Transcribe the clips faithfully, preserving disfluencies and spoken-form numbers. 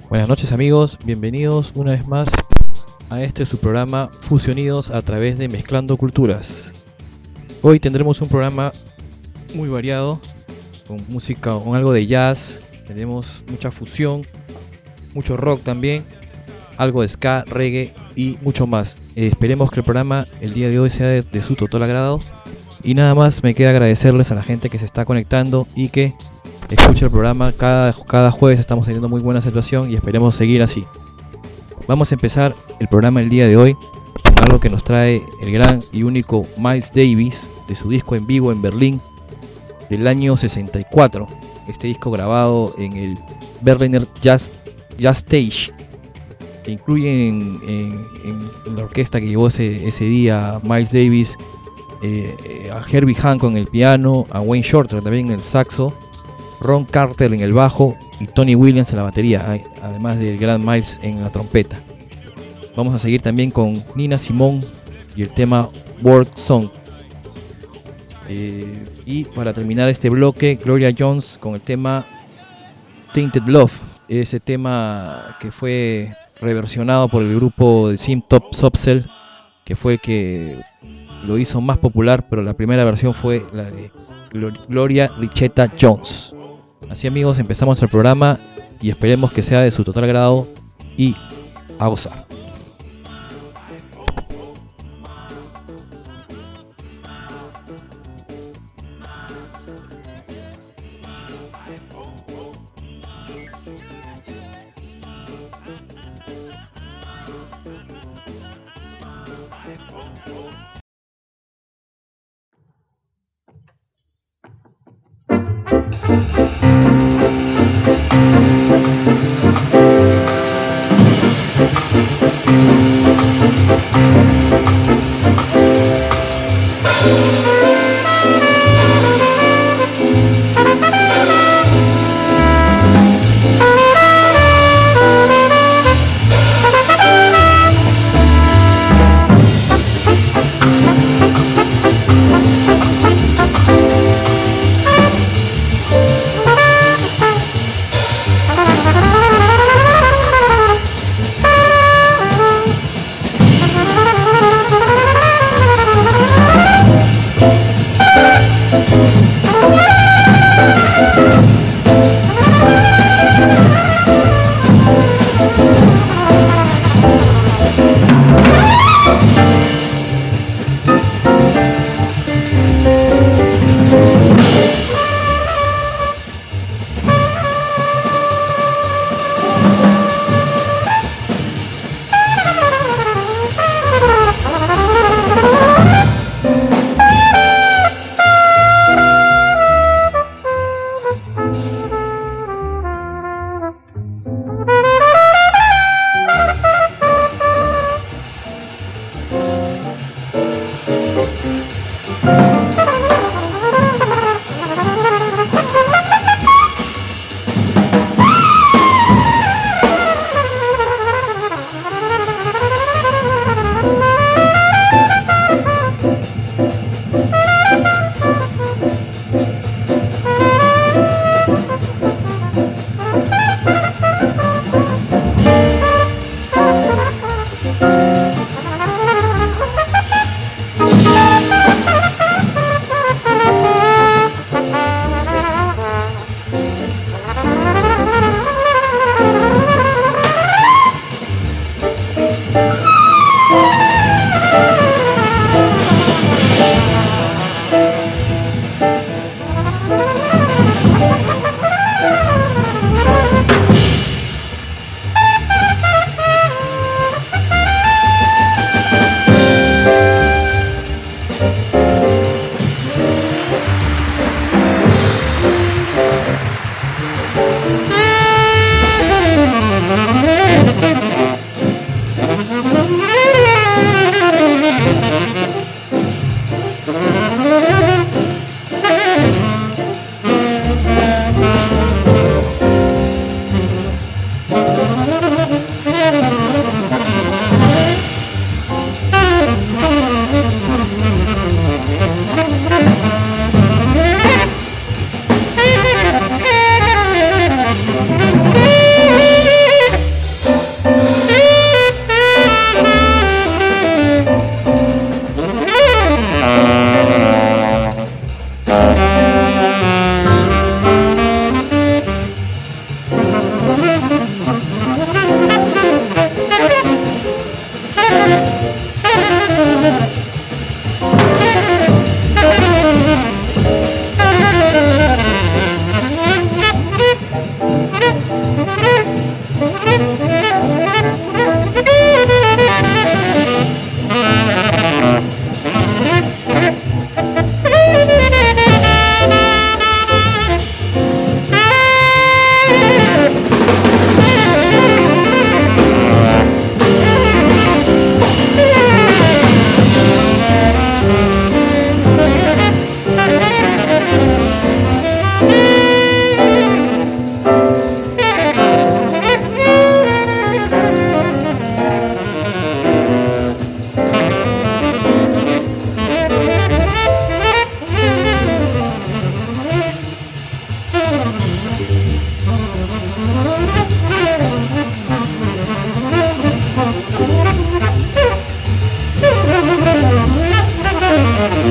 Buenas noches amigos, bienvenidos una vez más a este su programa Fusionidos a través de Mezclando Culturas. Hoy tendremos un programa muy variado, con música, con algo de jazz, tenemos mucha fusión, mucho rock también, algo de ska, reggae y mucho más. Eh, esperemos que el programa el día de hoy sea de, de su total agrado. Y nada más me queda agradecerles a la gente que se está conectando y que escucha el programa. Cada, cada jueves estamos teniendo muy buena situación y esperemos seguir así. Vamos a empezar el programa el día de hoy con algo que nos trae el gran y único Miles Davis de su disco en vivo en Berlín del año sesenta y cuatro. Este disco grabado en el Berliner Jazz, Jazz Stage, que incluye en, en, en la orquesta que llevó ese, ese día Miles Davis, eh, a Herbie Hancock en el piano, a Wayne Shorter también en el saxo, Ron Carter en el bajo y Tony Williams en la batería, además del gran Miles en la trompeta. Vamos a seguir también con Nina Simone y el tema World Song. Eh, y para terminar este bloque, Gloria Jones con el tema Tainted Love, ese tema que fue reversionado por el grupo de Sim Top Subcell, que fue el que lo hizo más popular, pero la primera versión fue la de Gloria Richetta Jones. Así amigos, empezamos el programa y esperemos que sea de su total agrado y a gozar.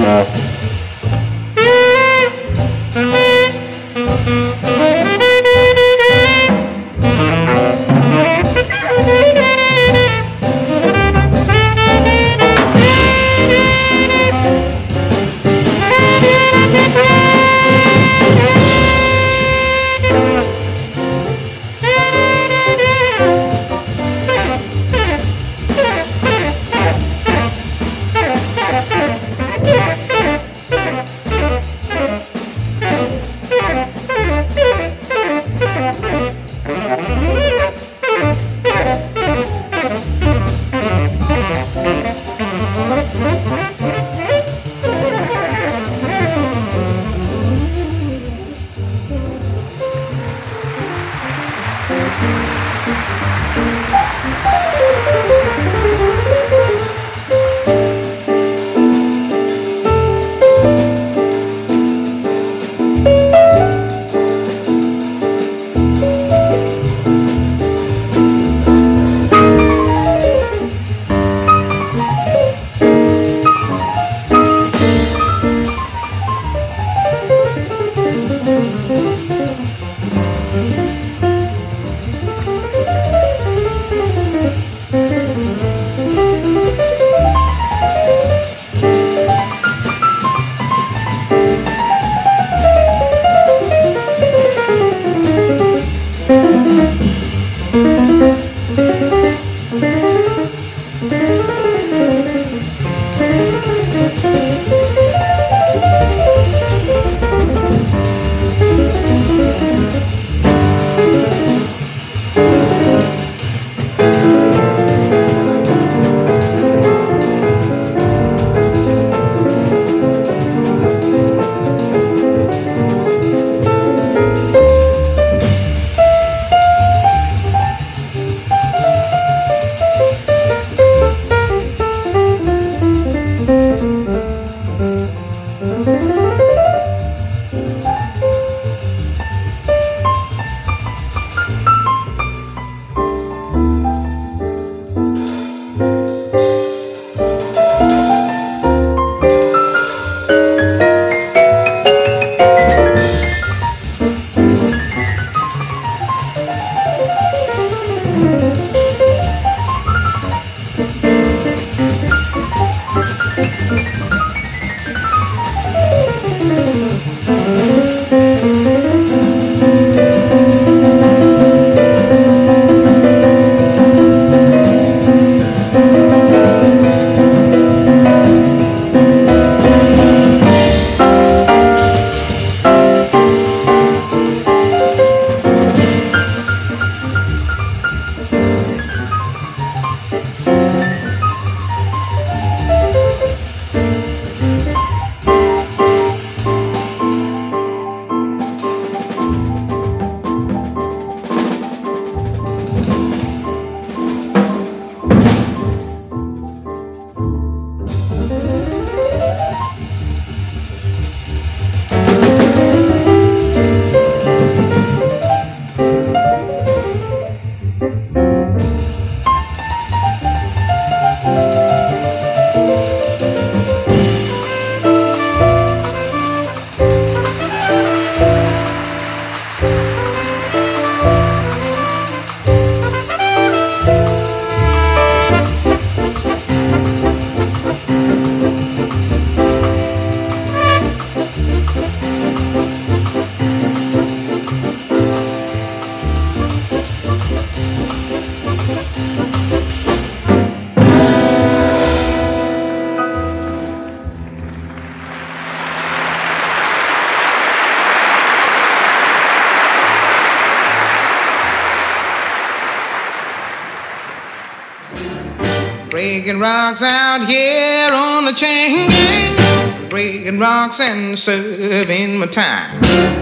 Breaking rocks out here on the chain gang. Breaking rocks and serving my time.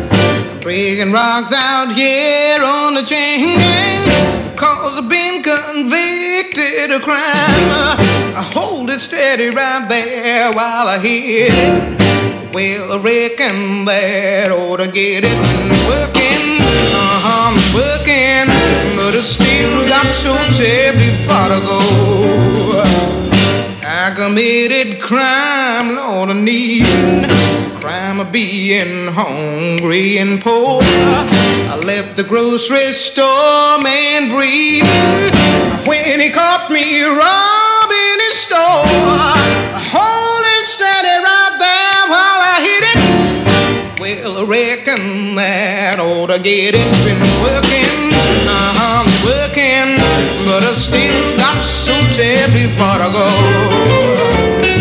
Breaking rocks out here on the chain gang. Cause I've been convicted of crime. I hold it steady right there while I hit it. Well, I reckon that ought to get it working. Uh-huh, I'm working, but I still got so terribly far to go. I can committed crime, Lord, I need crime of being hungry and poor. I left the grocery store, man breathing, when he caught me robbing his store. I hold it steady right there while I hit it. Well, I reckon that ought to get it. Been working, uh-huh, working, but I still got so terribly far to go.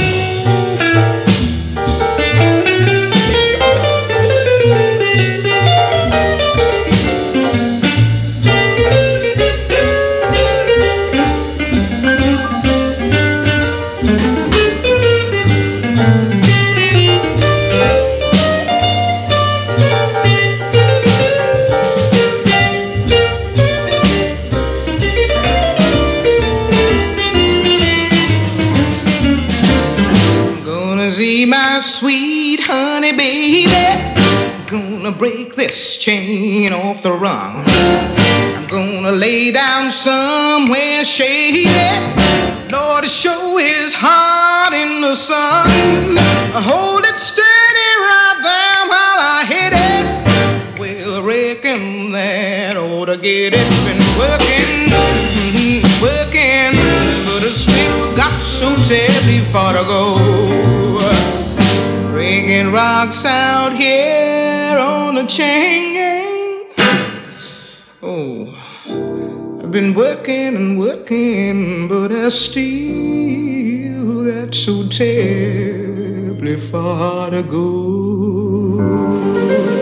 My sweet honey baby, gonna break this chain off the rung. I'm gonna lay down somewhere shady. Lord, the show is hot in the sun. Hold it steady right there while I hit it. Well, I reckon that ought to get it. Been working, mm-hmm, working, but I still got so terribly far to go. Breaking rocks out here on the chain gang. Oh, I've been working and working, but I still got so terribly far to go.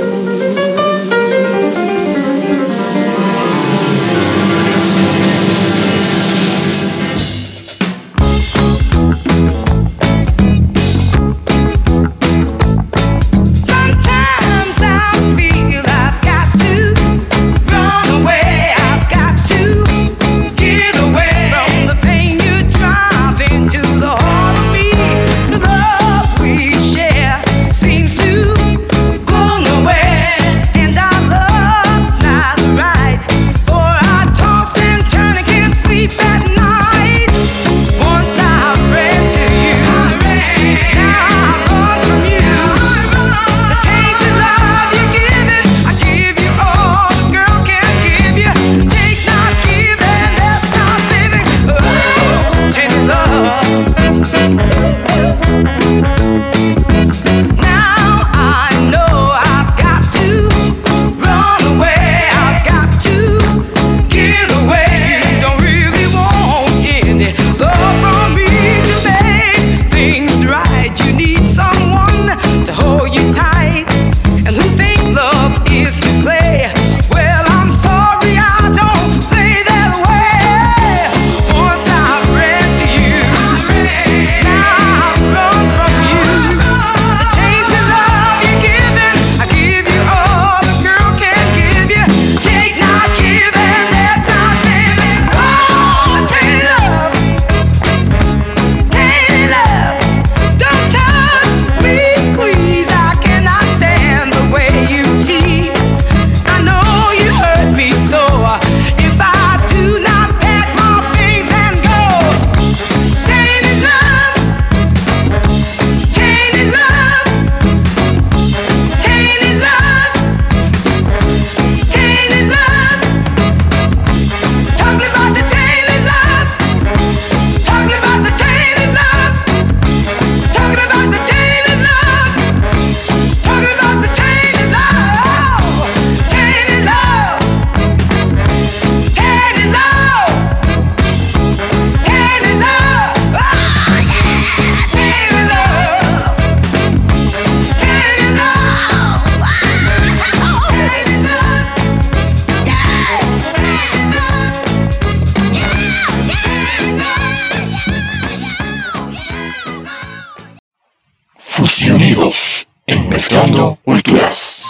Fusionidos en Mezclando Culturas.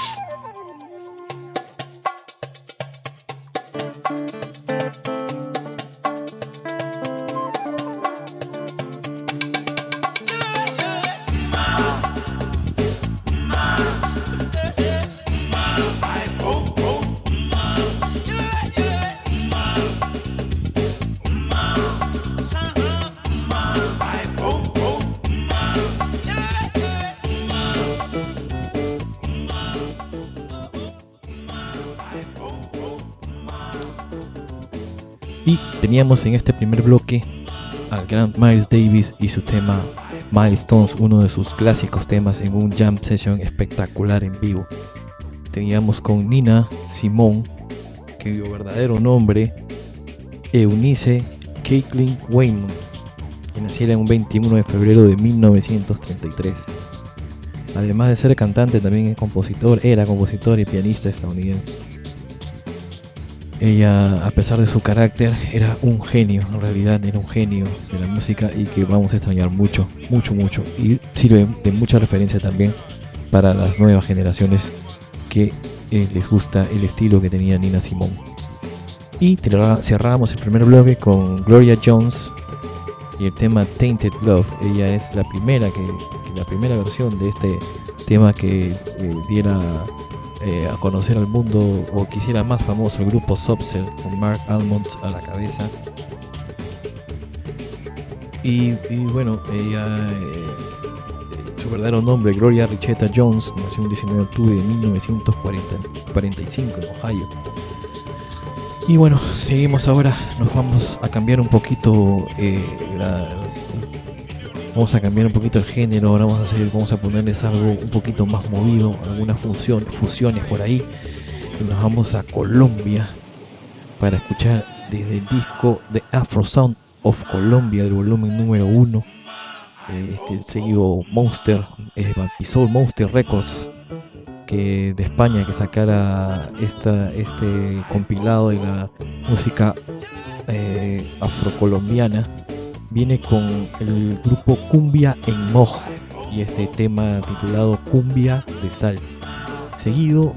Oh, oh. Y teníamos en este primer bloque al gran Miles Davis y su tema Milestones, uno de sus clásicos temas en un jam session espectacular en vivo. Teníamos con Nina Simone, cuyo verdadero nombre Eunice Caitlin Wayne, que naciera en un veintiuno de febrero de mil novecientos treinta y tres. Además de ser cantante, también es compositor, era compositor y pianista estadounidense. Ella, a pesar de su carácter, era un genio, en realidad era un genio de la música y que vamos a extrañar mucho, mucho, mucho. Y sirve de mucha referencia también para las nuevas generaciones que eh, les gusta el estilo que tenía Nina Simone. Y cerramos el primer bloque con Gloria Jones y el tema Tainted Love. Ella es la primera, que, que la primera versión de este tema que eh, diera Eh, a conocer al mundo, o quisiera más famoso, el grupo Subcell, con Mark Almond a la cabeza. Y, y bueno, ella, eh, su verdadero nombre, Gloria Richetta Jones, nació el diecinueve de octubre de mil novecientos cuarenta y cinco en Ohio. Y bueno, seguimos ahora, nos vamos a cambiar un poquito eh, la, Vamos a cambiar un poquito el género, ahora vamos a hacer, vamos a ponerles algo un poquito más movido, algunas función, fusiones por ahí. Y nos vamos a Colombia para escuchar desde el disco de Afro Sound of Colombia, del volumen número uno, eh, este el sello Monster, eh, Soul Monster Records, que de España, que sacara esta, este compilado de la música eh, afrocolombiana. Viene con el grupo Cumbia en Moj y este tema titulado Cumbia de Sal. Seguido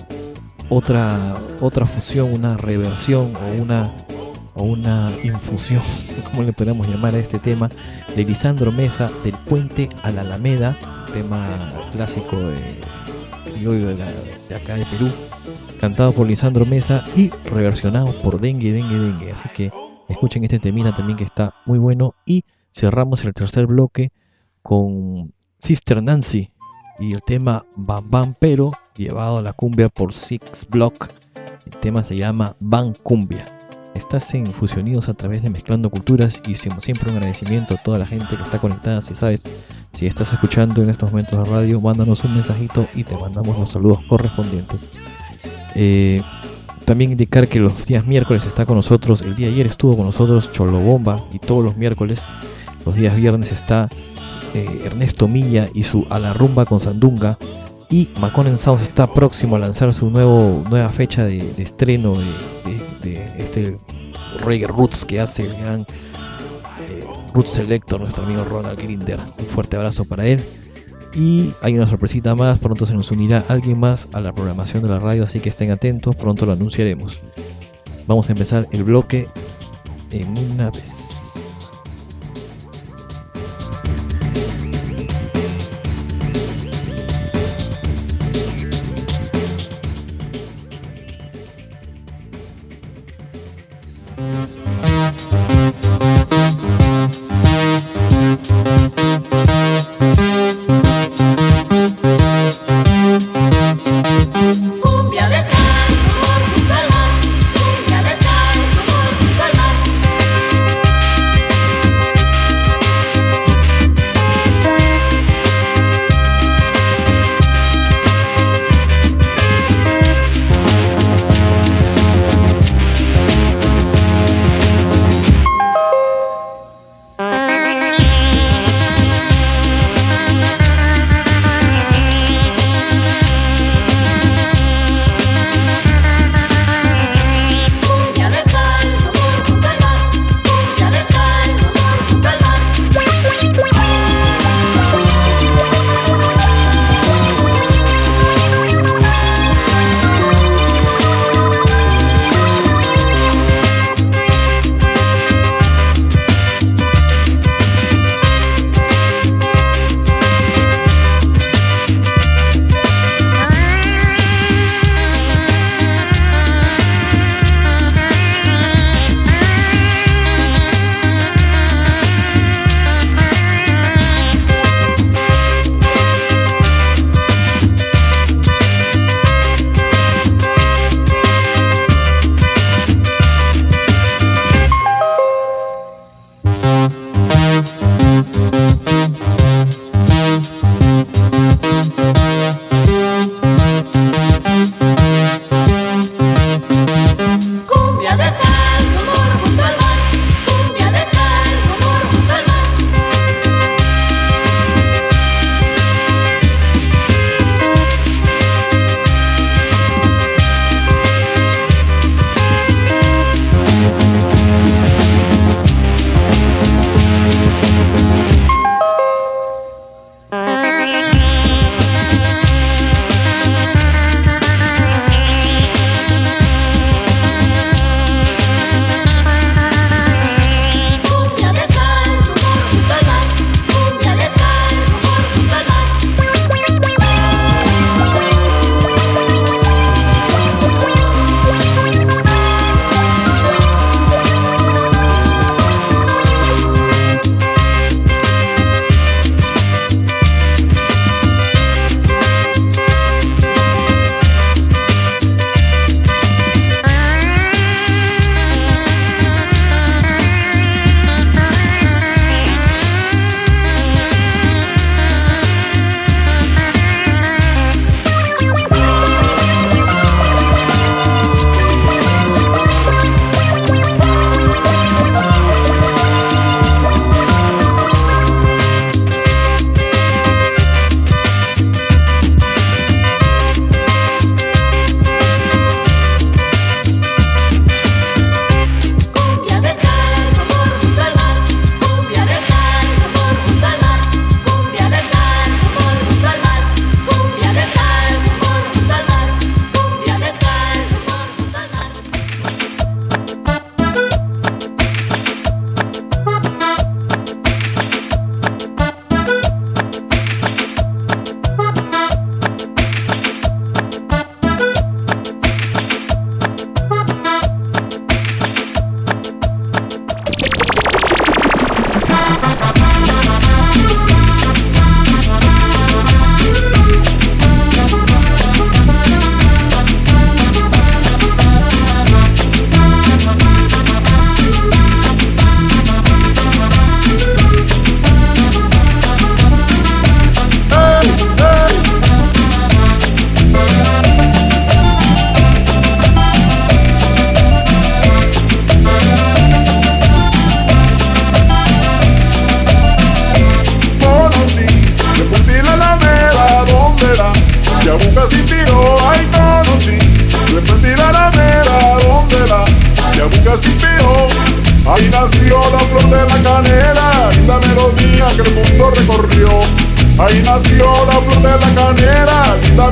otra otra fusión, una reversión o una o una infusión, como le podemos llamar a este tema, de Lisandro Meza, Del Puente a la Alameda, tema clásico de, de, la, de acá de Perú, cantado por Lisandro Meza y reversionado por Dengue Dengue Dengue. Así que escuchen este temita también, que está muy bueno. Y cerramos el tercer bloque con Sister Nancy y el tema Bam Bam Pero, llevado a la cumbia por Six Block. El tema se llama Ban Cumbia. Estás en Fusionidos a través de Mezclando Culturas, y como siempre un agradecimiento a toda la gente que está conectada. Si sabes, si estás escuchando en estos momentos de radio, mándanos un mensajito y te mandamos los saludos correspondientes. Eh, También indicar que los días miércoles está con nosotros, el día de ayer estuvo con nosotros Cholo Bomba, y todos los miércoles, los días viernes está eh, Ernesto Milla y su A la Rumba con Sandunga, y Maconen Sound está próximo a lanzar su nuevo nueva fecha de, de estreno de, de, de este reggae roots que hace el gran eh, Roots Selector, nuestro amigo Ronald Grinder. Un fuerte abrazo para él. Y hay una sorpresita más, pronto se nos unirá alguien más a la programación de la radio, así que estén atentos, pronto lo anunciaremos. Vamos a empezar el bloque en una vez. Cumbia de sal, como junto al mar.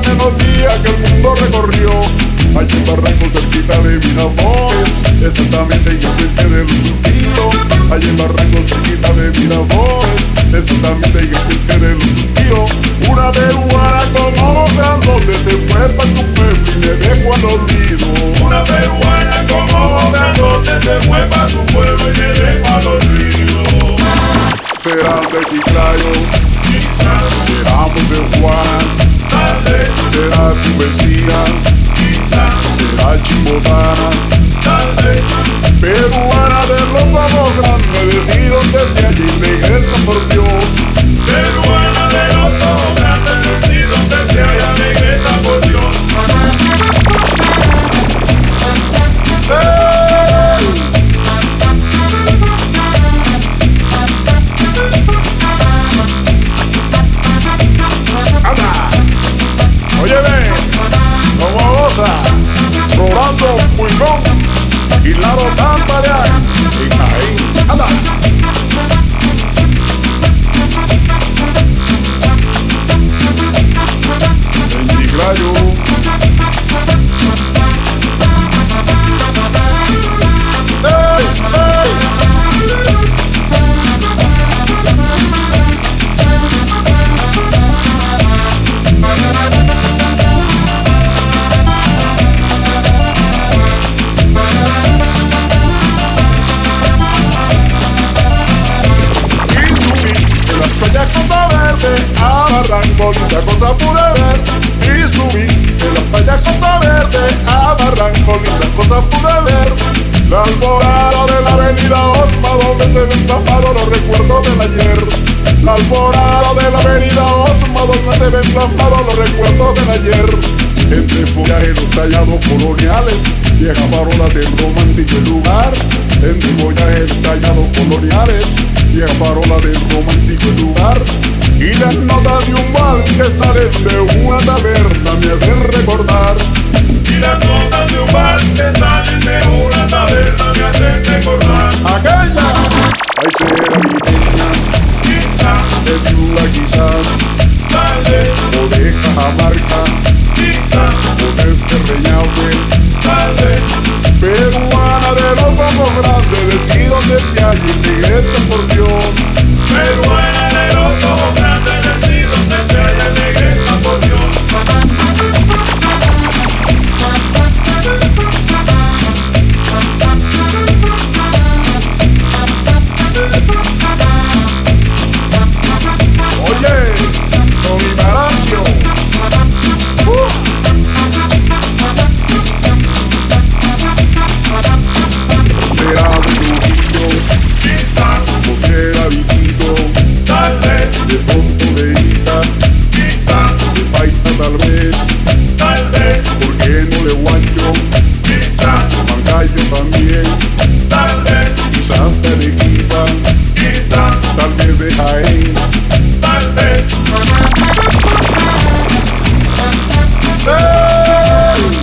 melodía que el mundo recorrió. Allí en Barranco, cerquita de Miraflores, exactamente en el frente del Surquillo. Allí en Barranco, cerquita de Miraflores, exactamente en el frente del Surquillo. Una peruana como vean donde se fue pa' tu pueblo y me dejó al olvido. Una peruana como vean donde se fue pa' tu pueblo y me dejó al olvido. Será de Chiclayo, será de Juan, será tu vecina, será Chimbotana, peruana de los ojos grandes, decido desde allí regresa por Dios. Peruana de los ojos grandes, decido desde allá regresa por Dios. ¡Hey! Oye, ven, como goza, Rolando Pulgón y Laro Tamparián y Caín, anda. En Chiclayo. ¡Ey, ey! Costa Verde, a Barranco linda cosa pude ver. Y subí en la playa Costa Verde, a Barranco linda cosa pude ver. La alborada de la avenida Osma, donde se ven plasmados los recuerdos del ayer. La alborada de la avenida Osma, donde se ven plasmados los recuerdos del ayer. Entre follajes tallados coloniales, viejas parolas del romántico lugar. Entre follajes tallados coloniales, viejas parolas del romántico lugar. Y las notas de un bar que salen de una taberna me hacen recordar. Y las notas de un bar que salen de una taberna me hacen recordar. Aquella, ay será mi niña, quizás, de Piula quizás, tal vez, o de Cajamarca, quizás, o de Cerreñaue, tal vez. peruana de los ojos grandes, decido desde allí regresa por Dios. Peruana de los ojos grandes, decido desde allá regresa por Dios. Oye, Tony Marancio, uh. será de Trujillo, Quizás, o será Viquito, tal vez, de Ponto de Ita, quizás, de Paita tal vez, tal vez, ¿por qué no de Huancho? quizás, Mancayo también, tal vez, quizás de Arequipa, quizás, tal vez de Jaén. tal vez. ¡Hey!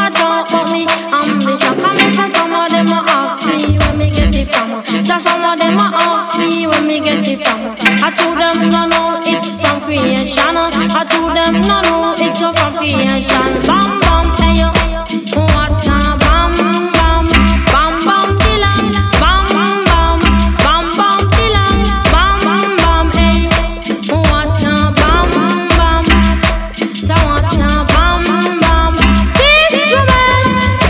never talk about me ambition. Come listen, some of them a ask me where me get it from. Just some of them a ask me where me get it from. I told them no no, it's from creation. I told them no no, it's from creation. Bam bam, hey yo, what a bam bam, bam bam dilang, bam bam, bam bam dilang, bam bam, hey, what a bam bam, ta what a bam bam. This woman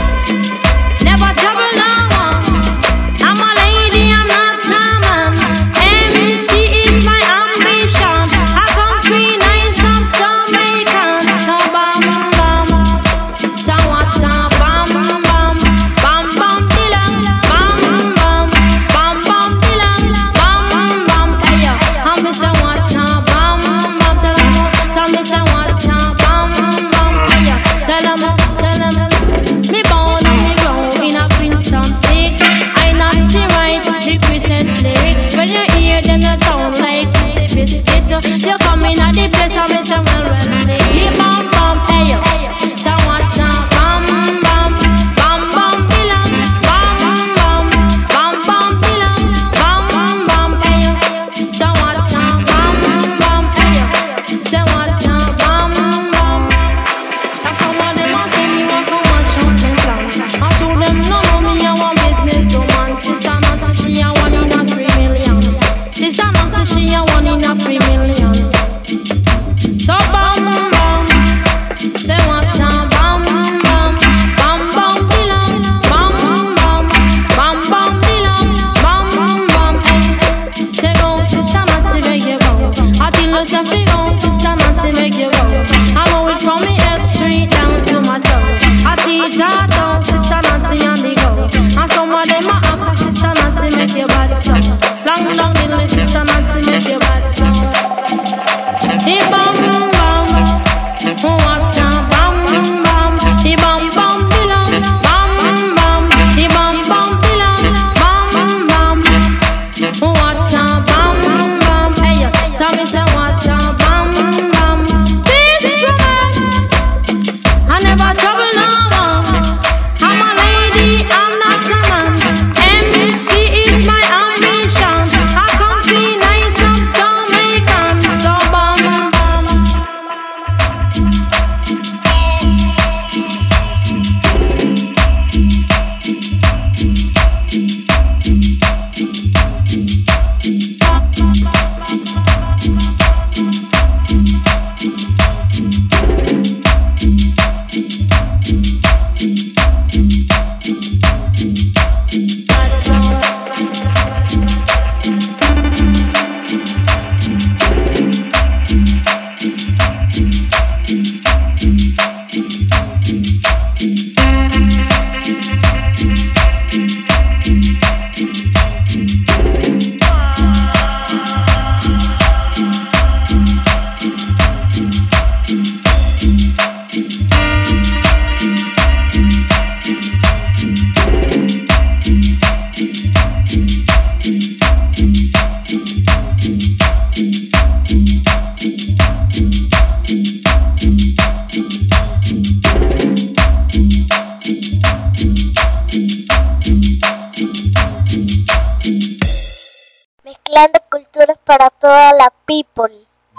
never trouble no one. I'm a lady, I'm not a man. M C is my ambition. I come free nice and Jamaican. So bam bam, ta what a bam bam, bam bam dilang, bam bam, bam bam dilang, bam bam. Hey yo, I'm Mister What a bam bam. Tell 'em, tell me say what a bam bam. Hey yo, tell 'em, tell 'em. Me born and me grow in a Princeton six. I not see right the Christmas lyrics. When you hear them, you sound like Christy Biscuit. You come in at the place and me say well well say hey bam bam, hey yo, ta what a bam bam, bam bam dilang, bam bam, bam bam dilang, bam bam, hey yo, ta what a bam bam, hey yo, say what a bam bam. Now some of them a say me want to watch out them plan. I told them no no, me a one business woman. Sister Nancy she a one in a three million. Sister Nancy she a one in a three million. So bam bam, say what a bam bam, bam bam dilang, bam bam, bam bam dilang, bam bam, hey. Say go Sister Nancy make you go. I tell you say fi go Sister Nancy make you go. I know it from me head straight down to my toe. I teach her down Sister Nancy on the go. And some of them a ask Sister Nancy make you bad so. Long long little Sister Nancy make you bad so. Hey bam bam, what a bam bam. Hey bam bam dilang, bam bam. Hey bam bam dilang, bam bam. What a bam bam. Hey yo, tell me say what a bam bam. This woman I never trouble no one. I'm a lady, I'm not a man. M C is my ambition. I come free nice and Jamaican. So bam bam. Mezclando culturas para toda la people.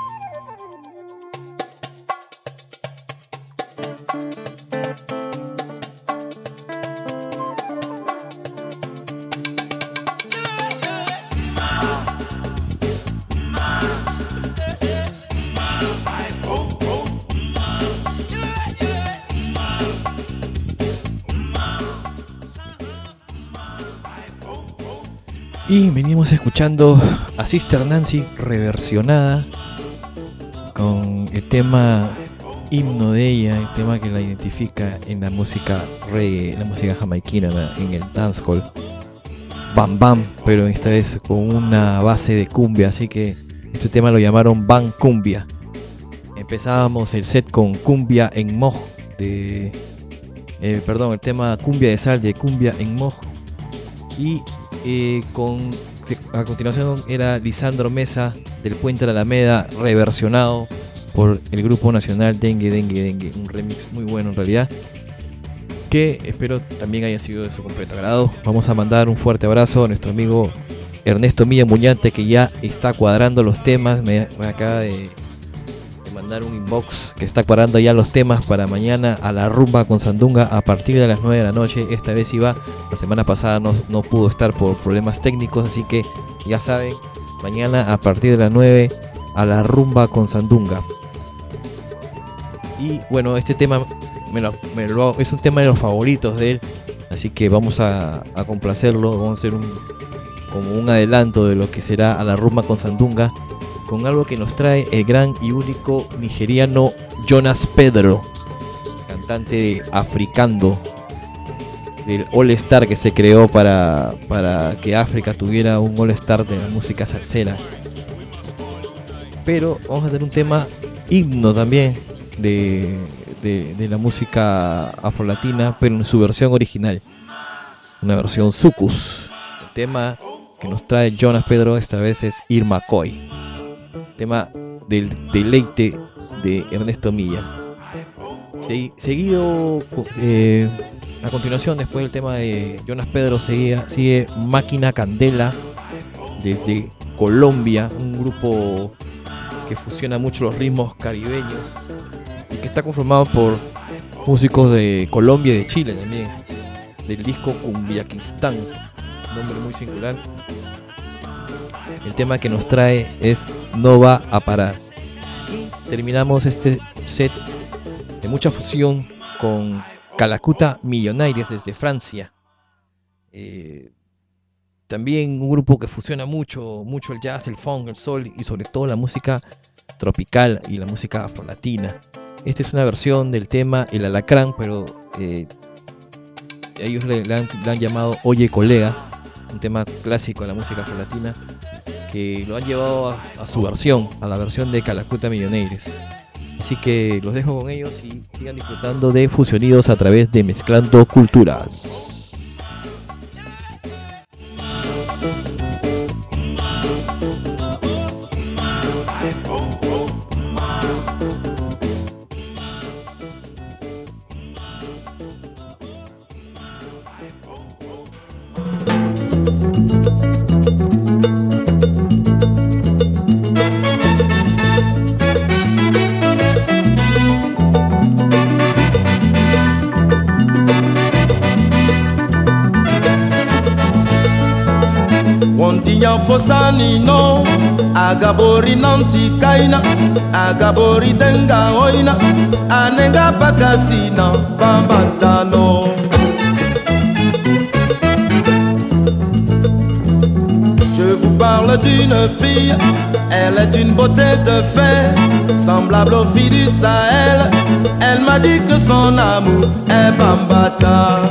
Y venimos escuchando a Sister Nancy reversionada con el tema himno de ella, el tema que la identifica en la música reggae, la música jamaiquina, en el dancehall. Bam Bam, pero esta vez con una base de cumbia, así que este tema lo llamaron Bam Cumbia. Empezábamos el set con Cumbia en Moj de eh, perdón, el tema Cumbia de Sal de Cumbia en Moj, y eh, con a continuación era Lisandro Mesa del Puente de la Alameda, reversionado por el grupo nacional Dengue Dengue Dengue, un remix muy bueno en realidad. que espero también haya sido de su completo agrado. Vamos a mandar un fuerte abrazo a nuestro amigo Ernesto Milla Muñante, que ya está cuadrando los temas. Me, me acaba de, de mandar un inbox que está cuadrando ya los temas para mañana a la rumba con Sandunga a partir de las nueve de la noche. Esta vez iba, la semana pasada no, no pudo estar por problemas técnicos, así que ya saben, mañana a partir de las nueve a la rumba con Sandunga. Y bueno, este tema me lo, me lo, es un tema de los favoritos de él, así que vamos a, a complacerlo. Vamos a hacer un, como un adelanto de lo que será a la rumba con Sandunga, con algo que nos trae el gran y único nigeriano Jonas Pedro, cantante de Africando, del All Star que se creó para, para que África tuviera un All Star de la música salsera. Pero vamos a hacer un tema himno también de, de, de la música afrolatina, pero en su versión original, una versión sucus. El tema que nos trae Jonas Pedro esta vez es Irma Coy, tema del deleite de Ernesto Milla. Se, seguido eh, a continuación, después del tema de Jonas Pedro, sigue, sigue Máquina Candela desde Colombia, un grupo que fusiona mucho los ritmos caribeños y que está conformado por músicos de Colombia y de Chile también, del disco Cumbiaquistán, nombre muy singular. El tema que nos trae es No va a parar. Y terminamos este set de mucha fusión con Calacuta Millonarios desde Francia. Eh, también un grupo que fusiona mucho, mucho el jazz, el funk, el soul y sobre todo la música tropical y la música afrolatina. Esta es una versión del tema El Alacrán, pero eh, ellos le, le, han, le han llamado Oye Colega, un tema clásico de la música afrolatina, que lo han llevado a, a su versión, a la versión de Calacuta Millonarios. Así que los dejo con ellos y sigan disfrutando de Fusionidos a través de Mezclando Culturas. Fosani no agabori nanti kaina agabori denga oina anenga bakasina bambantano. Je vous parle d'une fille, elle est d'une beauté de fer, semblable aux filles du Sahel. Elle m'a dit que son amour est Bambata.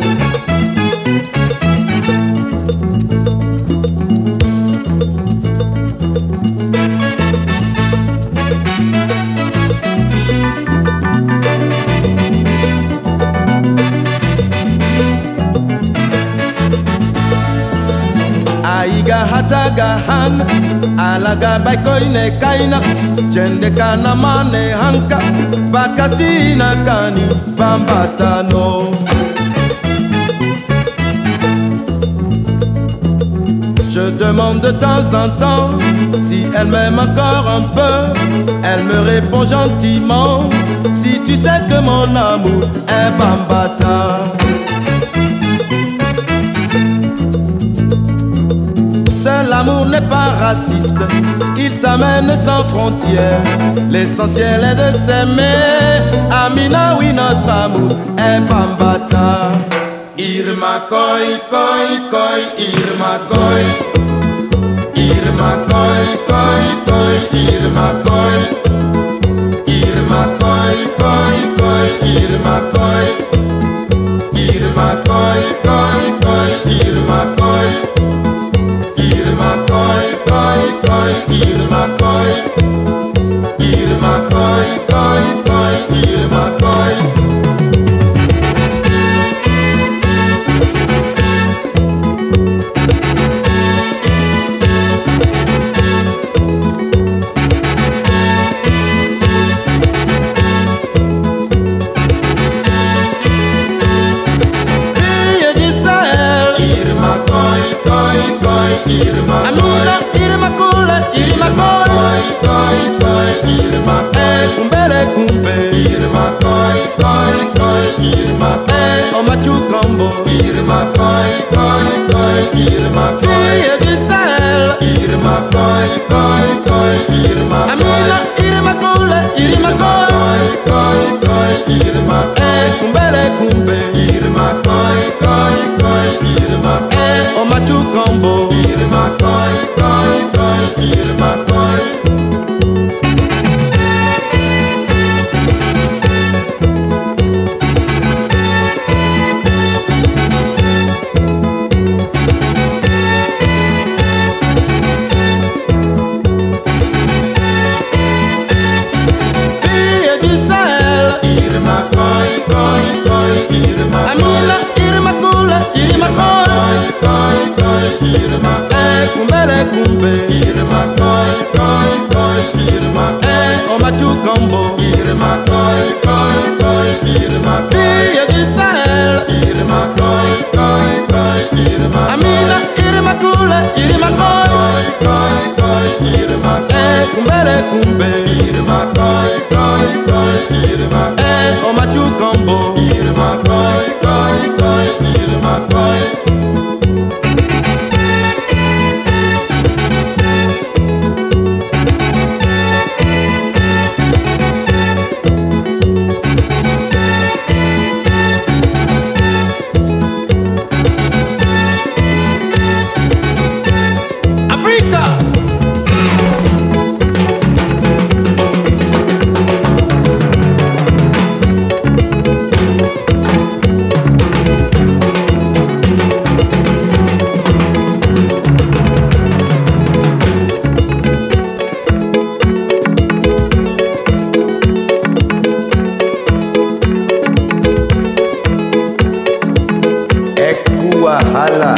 Aiga hataga han alaga baikoine kaina jende kana mane hanka bakasina kani bambatano. Je demande de temps en temps si elle m'aime encore un peu. Elle me répond gentiment: si tu sais que mon amour est Bambata. L'amour n'est pas raciste, il t'amène sans frontières. L'essentiel est de s'aimer. Amina, oui, notre amour est Bambata. Irma koi, koi, koi, Irma koi. Irma koi, koi, koi, Irma koi. Irma koi, koi, koi, Irma koi. Irma koi, koi, koi, Irma koi. Irma koi, koi, koi, Irma koi. Irma koi, koi, koi, Irma koi. Amina, irma kule, irma koi, koi, koi, irma, eh, kumbele kumbe, irma koi, koi, koi, irma, eh, omachu combo, irma koi, koi, koi, irma, fille du Sahel, irma koi, koi, koi, irma, Amina, irma kule, irma koi, koi, koi, irma, eh, kumbele kumbe, irma koi, koi, koi, irma, eh, omachu combo, irma koi, koi, koi, irma koi. Amina, irma kule, irma koi, koi, koi, irma, eh, kumbele kumbe, irma koi, koi, koi, irma, eh, omachu combo, irma koi, koi, koi, irma, fille du Sahel, irma koi, koi, koi, irma, Amina, irma kule, irma koi, koi, koi, irma, eh, kumbele kumbe, irma koi, koi, koi, irma, eh, omachu combo, irma koi, koi, koi, irma koi. Hala.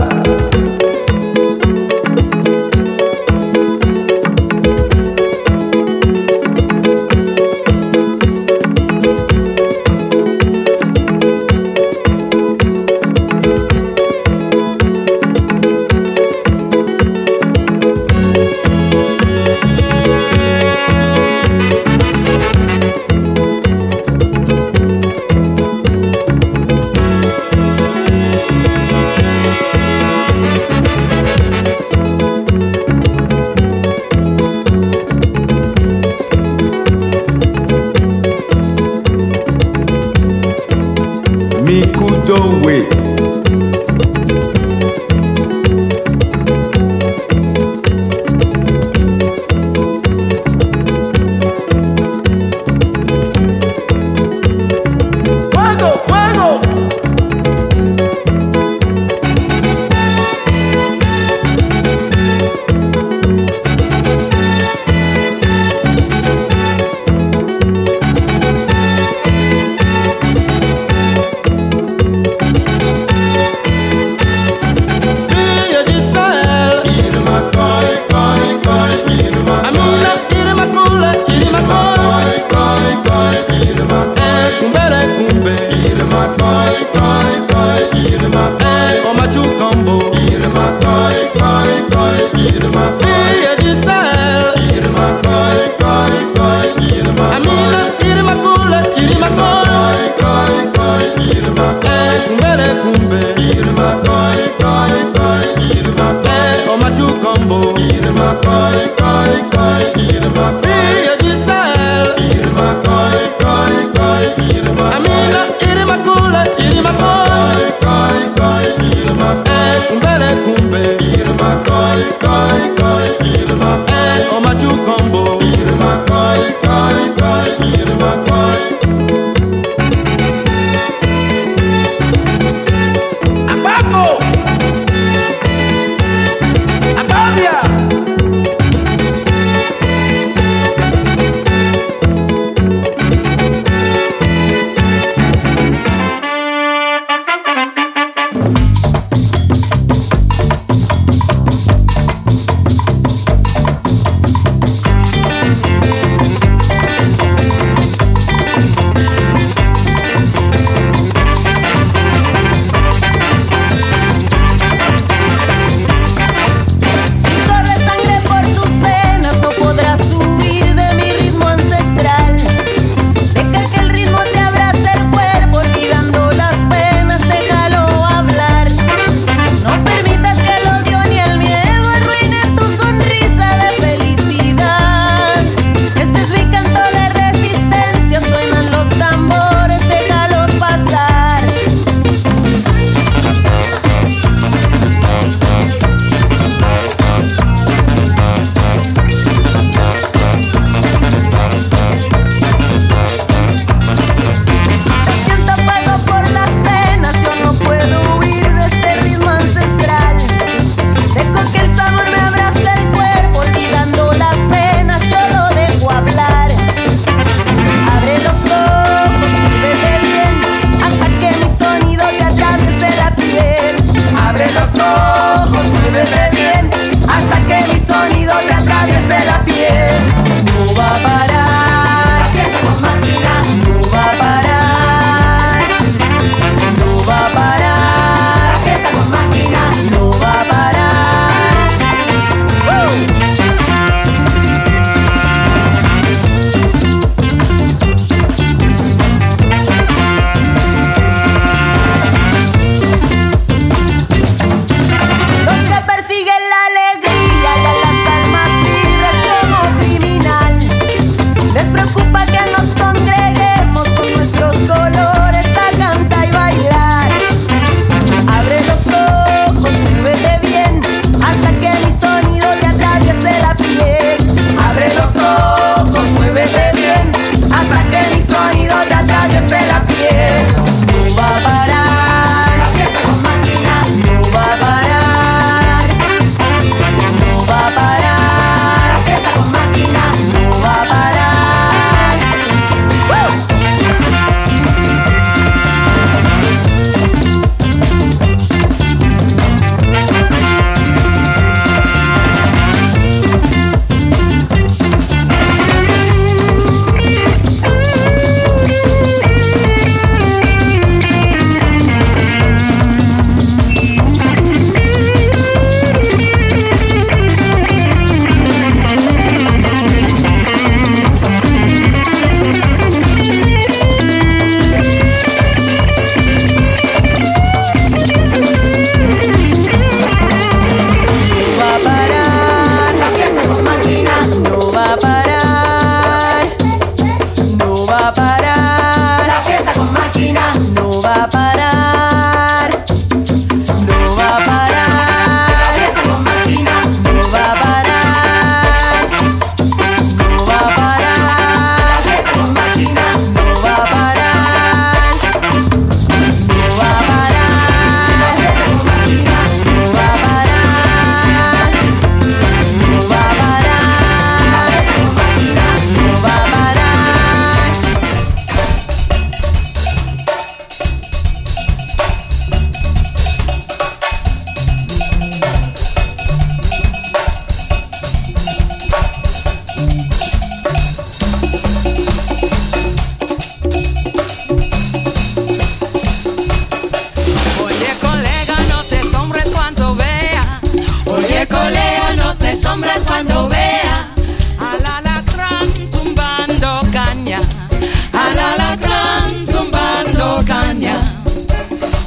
Mikudowe.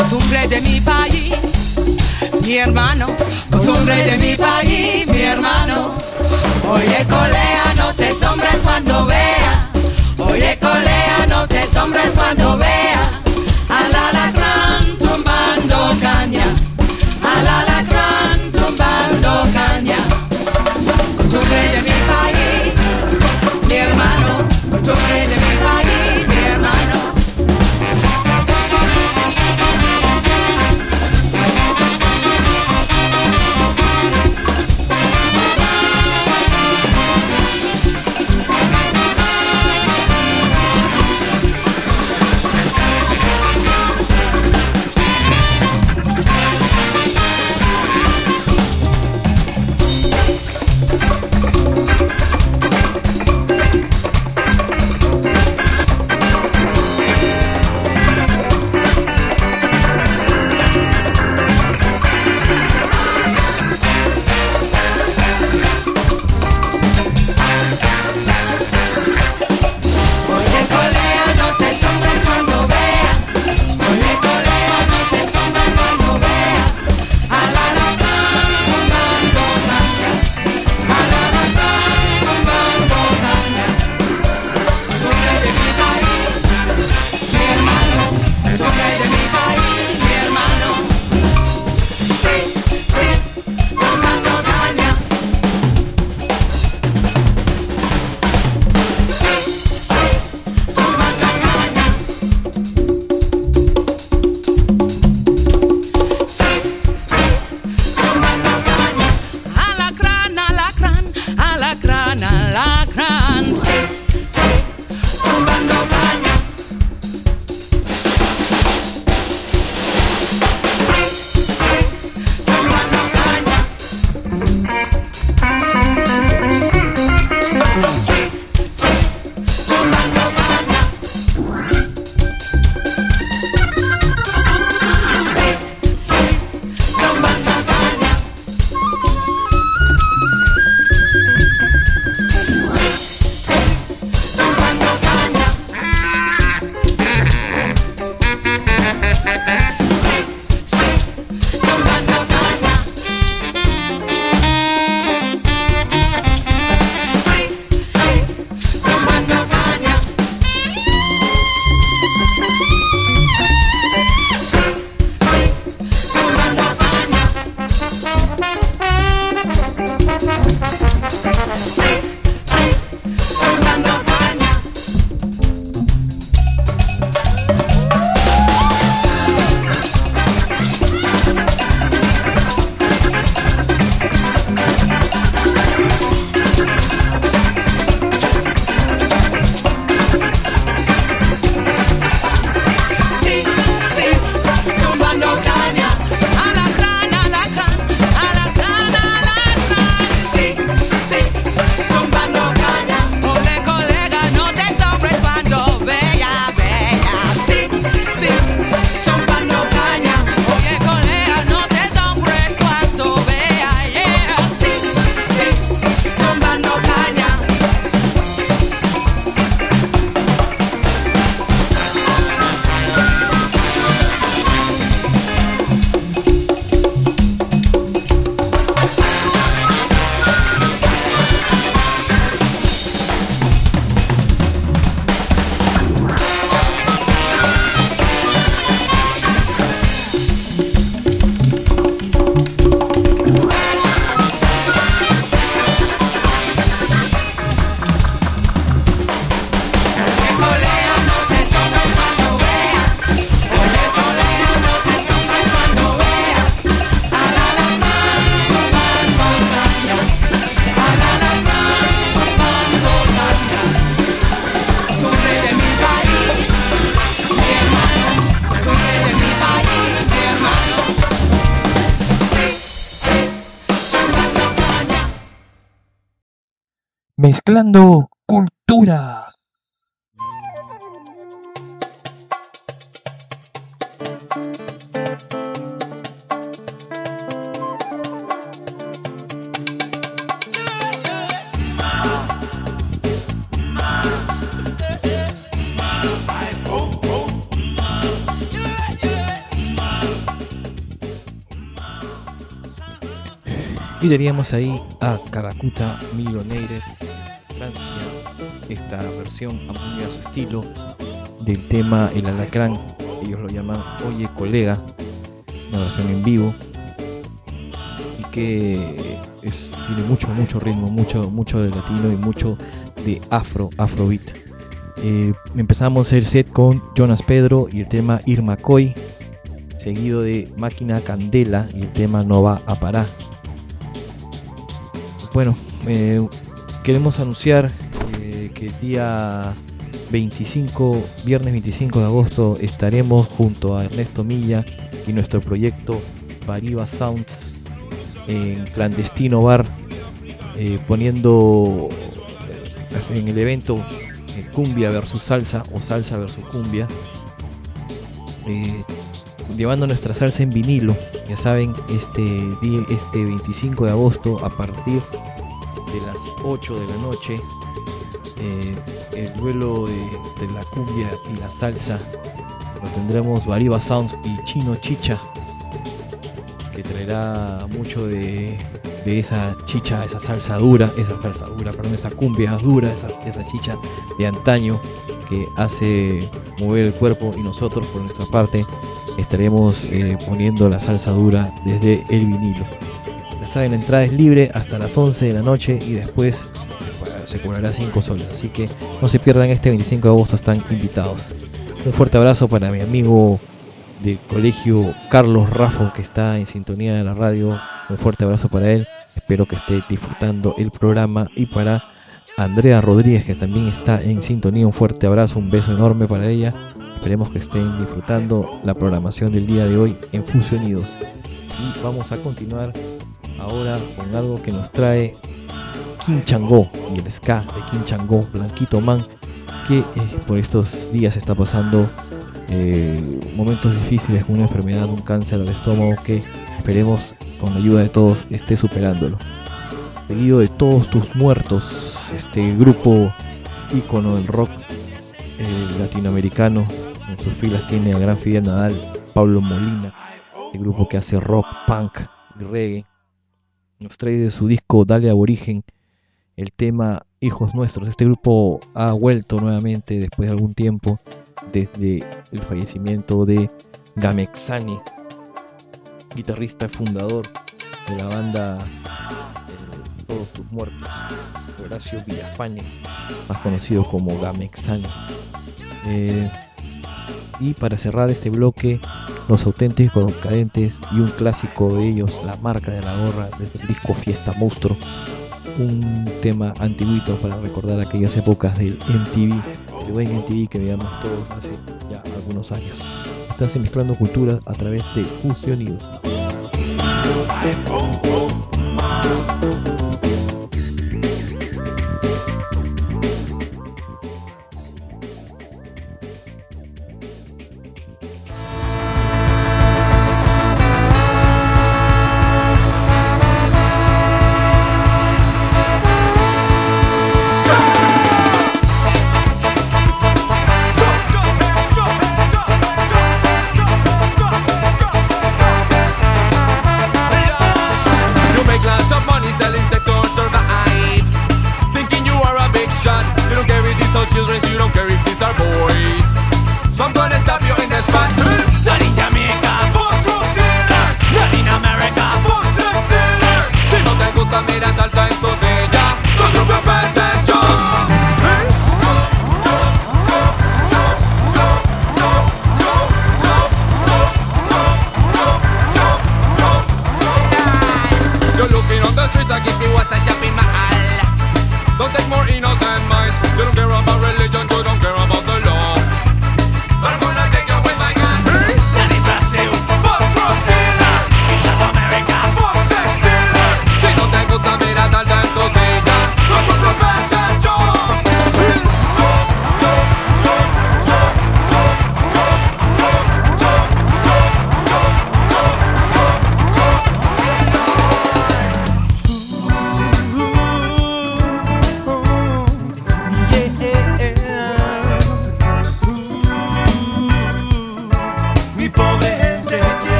costumbre de mi país, mi hermano, costumbre de mi país, mi hermano. Oye, colea, no te sombres cuando vea. Oye, colea, no te sombres cuando vea al alacrán tumbando caña, al alacrán tumbando caña. Costumbre de mi país, mi hermano, costumbre de mi país, mi hermano. Mezclando culturas. Y teníamos ahí a Caracuta Millionaires, Francia, esta versión a muy a su estilo del tema El Alacrán, ellos lo llaman Oye Colega, una versión en vivo y que es, tiene mucho mucho ritmo, mucho mucho de latino y mucho de afro, afrobeat. Eh, empezamos el set con Jonas Pedro y el tema Irma Coy, seguido de Máquina Candela y el tema No Va a Parar. Bueno, eh, queremos anunciar eh, que el día veinticinco, viernes veinticinco de agosto, estaremos junto a Ernesto Milla y nuestro proyecto Bariba Sounds en Clandestino Bar, eh, poniendo en el evento eh, Cumbia versus Salsa o Salsa versus Cumbia, eh, llevando nuestra salsa en vinilo. Ya saben, este día, este veinticinco de agosto, a partir de las ocho de la noche, eh, el duelo de, de la cumbia y la salsa lo tendremos Bariba Sounds y Chino Chicha, que traerá mucho de, de esa chicha, esa salsa dura, esa salsa dura, perdón, esa cumbia dura, esa, esa chicha de antaño que hace mover el cuerpo, y nosotros por nuestra parte estaremos eh, poniendo la salsa dura desde el vinilo. Ya saben, la entrada es libre hasta las once de la noche y después se, se cobrará cinco soles, así que no se pierdan este veinticinco de agosto, están invitados. Un fuerte abrazo para mi amigo del colegio Carlos Raffo, que está en sintonía de la radio. Un fuerte abrazo para él, espero que esté disfrutando el programa, y para Andrea Rodríguez, que también está en sintonía, un fuerte abrazo, un beso enorme para ella. Esperemos que estén disfrutando la programación del día de hoy en Fusionidos. Y vamos a continuar ahora con algo que nos trae King Changó y el ska de King Changó, Blanquito Man, que eh, por estos días está pasando eh, momentos difíciles con una enfermedad, un cáncer al estómago, que esperemos con la ayuda de todos esté superándolo. Seguido de Todos Tus Muertos, este grupo ícono del rock eh, latinoamericano. En sus filas tiene a gran Fidel Nadal, Pablo Molina, el grupo que hace rock, punk y reggae. Nos trae de su disco Dale Aborigen el tema Hijos Nuestros. Este grupo ha vuelto nuevamente después de algún tiempo, desde el fallecimiento de Gamexani, guitarrista fundador de la banda eh, Todos Tus Muertos, Horacio Villafañe, más conocido como Gamexani. Eh, Y para cerrar este bloque, Los Auténticos Cadentes y un clásico de ellos, La Marca de la Gorra, desde el disco Fiesta Monstruo, un tema antiguito para recordar aquellas épocas del M T V, el buen M T V que veíamos todos hace ya algunos años. Estás mezclando culturas a través de Fusionidos. Selling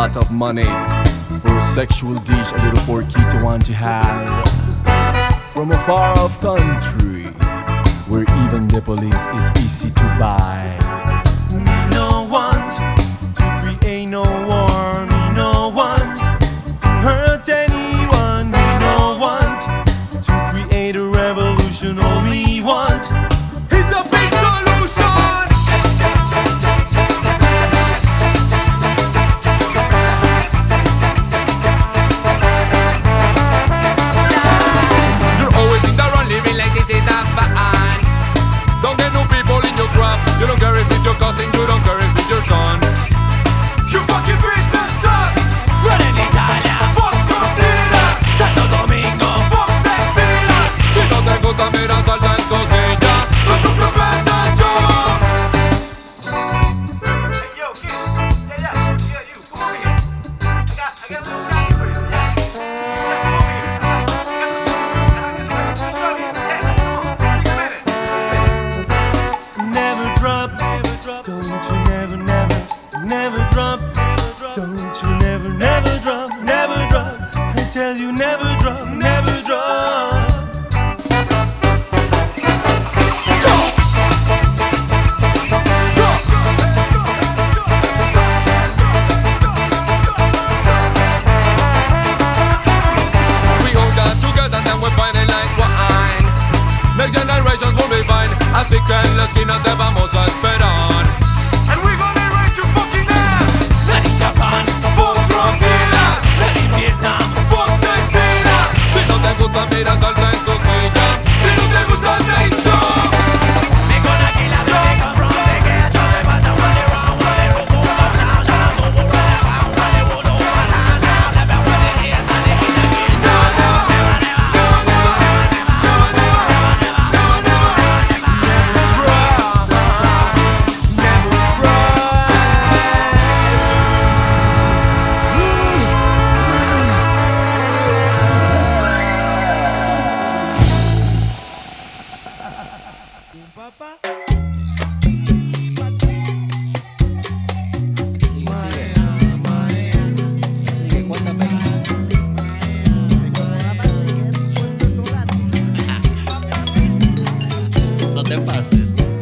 lot of money for a sexual dish a little poor kid want to have. From a far off country where even the police is easy to buy. Me no want to create no war. Me no want to hurt anyone. Me no want to create a revolution. All we want is a big solution. You're always in the run, living like this is a fine. Don't get no people in your crop. You don't care if it's your cousin, you don't care if it's your son. You fucking business done. Run in Italia. Fuck Tortilla. Santo Domingo. Fuck Sevilla. Si no te gusta, mira, salta en cosilla. No tu promesa, yo. Hey, yo, kid. Yeah, yeah, yeah, you. Come over here. I got, I got a little guy for you, yeah? Yeah, come over here. I got, I got some, I got some, show you. Yeah, come on. Take a minute. Never drop, never drop. Don't you never, never, never drop. Don't you never, never drop, never drop. I tell you, never drop, never drop. We all got together, then we're fighting like wine. Next generations will be fine. Así que en la esquina te vamos a esperar. And we're gonna erase your fucking ass. Not in Japan, fuck Drogila. Not in Vietnam, fuck Textila. Si no te gusta, mira, salta en cosilla. Si no te gusta, say so. Me gonna kill a baby come from the ghetto. They pass a wally round, wally round, wally round, shall I move around, wally would over now, shall I be wally here, and they hit again. No, no, never, never, never, No te pases.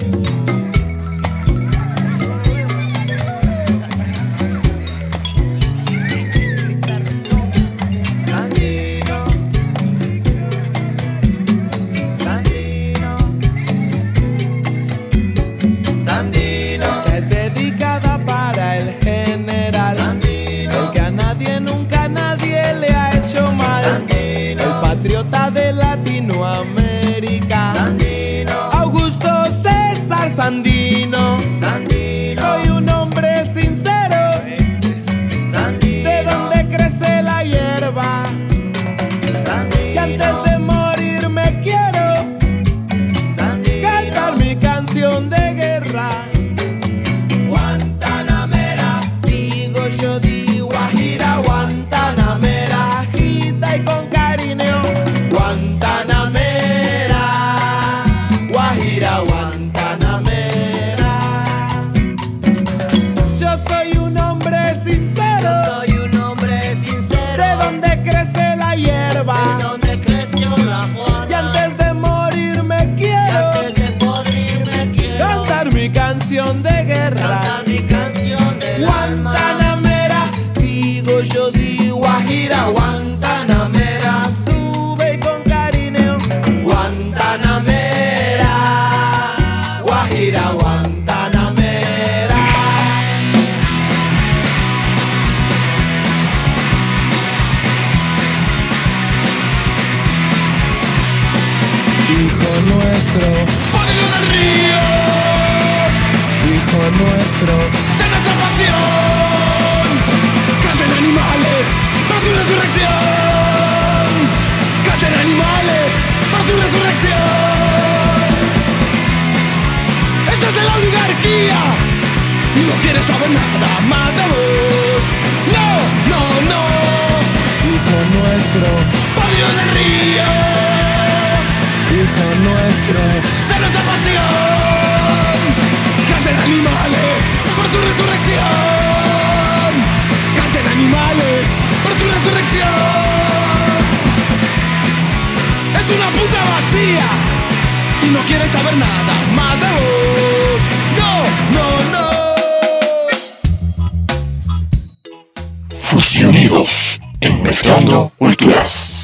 Sandino, Sandino, Sandino, que es dedicada para el general Sandino, el que a nadie nunca nadie le ha hecho mal Sandino, el patriota de Latinoamérica Sandino, Augusto César Sandino, Sandino, soy un hombre sincero Sandino, de donde crece la hierba Sandino, y antes de morir me quiero Sandino, cantar mi canción de guerra. Guantanamera, digo yo di Guajira, Guantanamera, agita y con cariño. Guantanamera, Guajira, Guantanamera. Yo soy un hombre sincero, soy un hombre sincero, de donde crece la hierba, de donde creció la juana, y antes de morir me quiero, y antes de morir me quiero, cantar mi canción de guerra, cantar mi canción de Guantanamera, digo yo di Guajira, Guantanamera, sube y con cariño. Guantanamera, Guajira, Guantanamera. Hijo nuestro, podrido del río, hijo nuestro, de nuestra pasión. Canten animales para su resurrección. Canten animales para su resurrección. Ella es de la oligarquía y no quiere saber nada más de vos. No, no, no. Hijo nuestro, podrido del río, hijo nuestro, de nuestra pasión. Canten animales por su resurrección. Canten animales quieres saber nada más de vos. No, no, no. Fusionidos en Mezclando Culturas.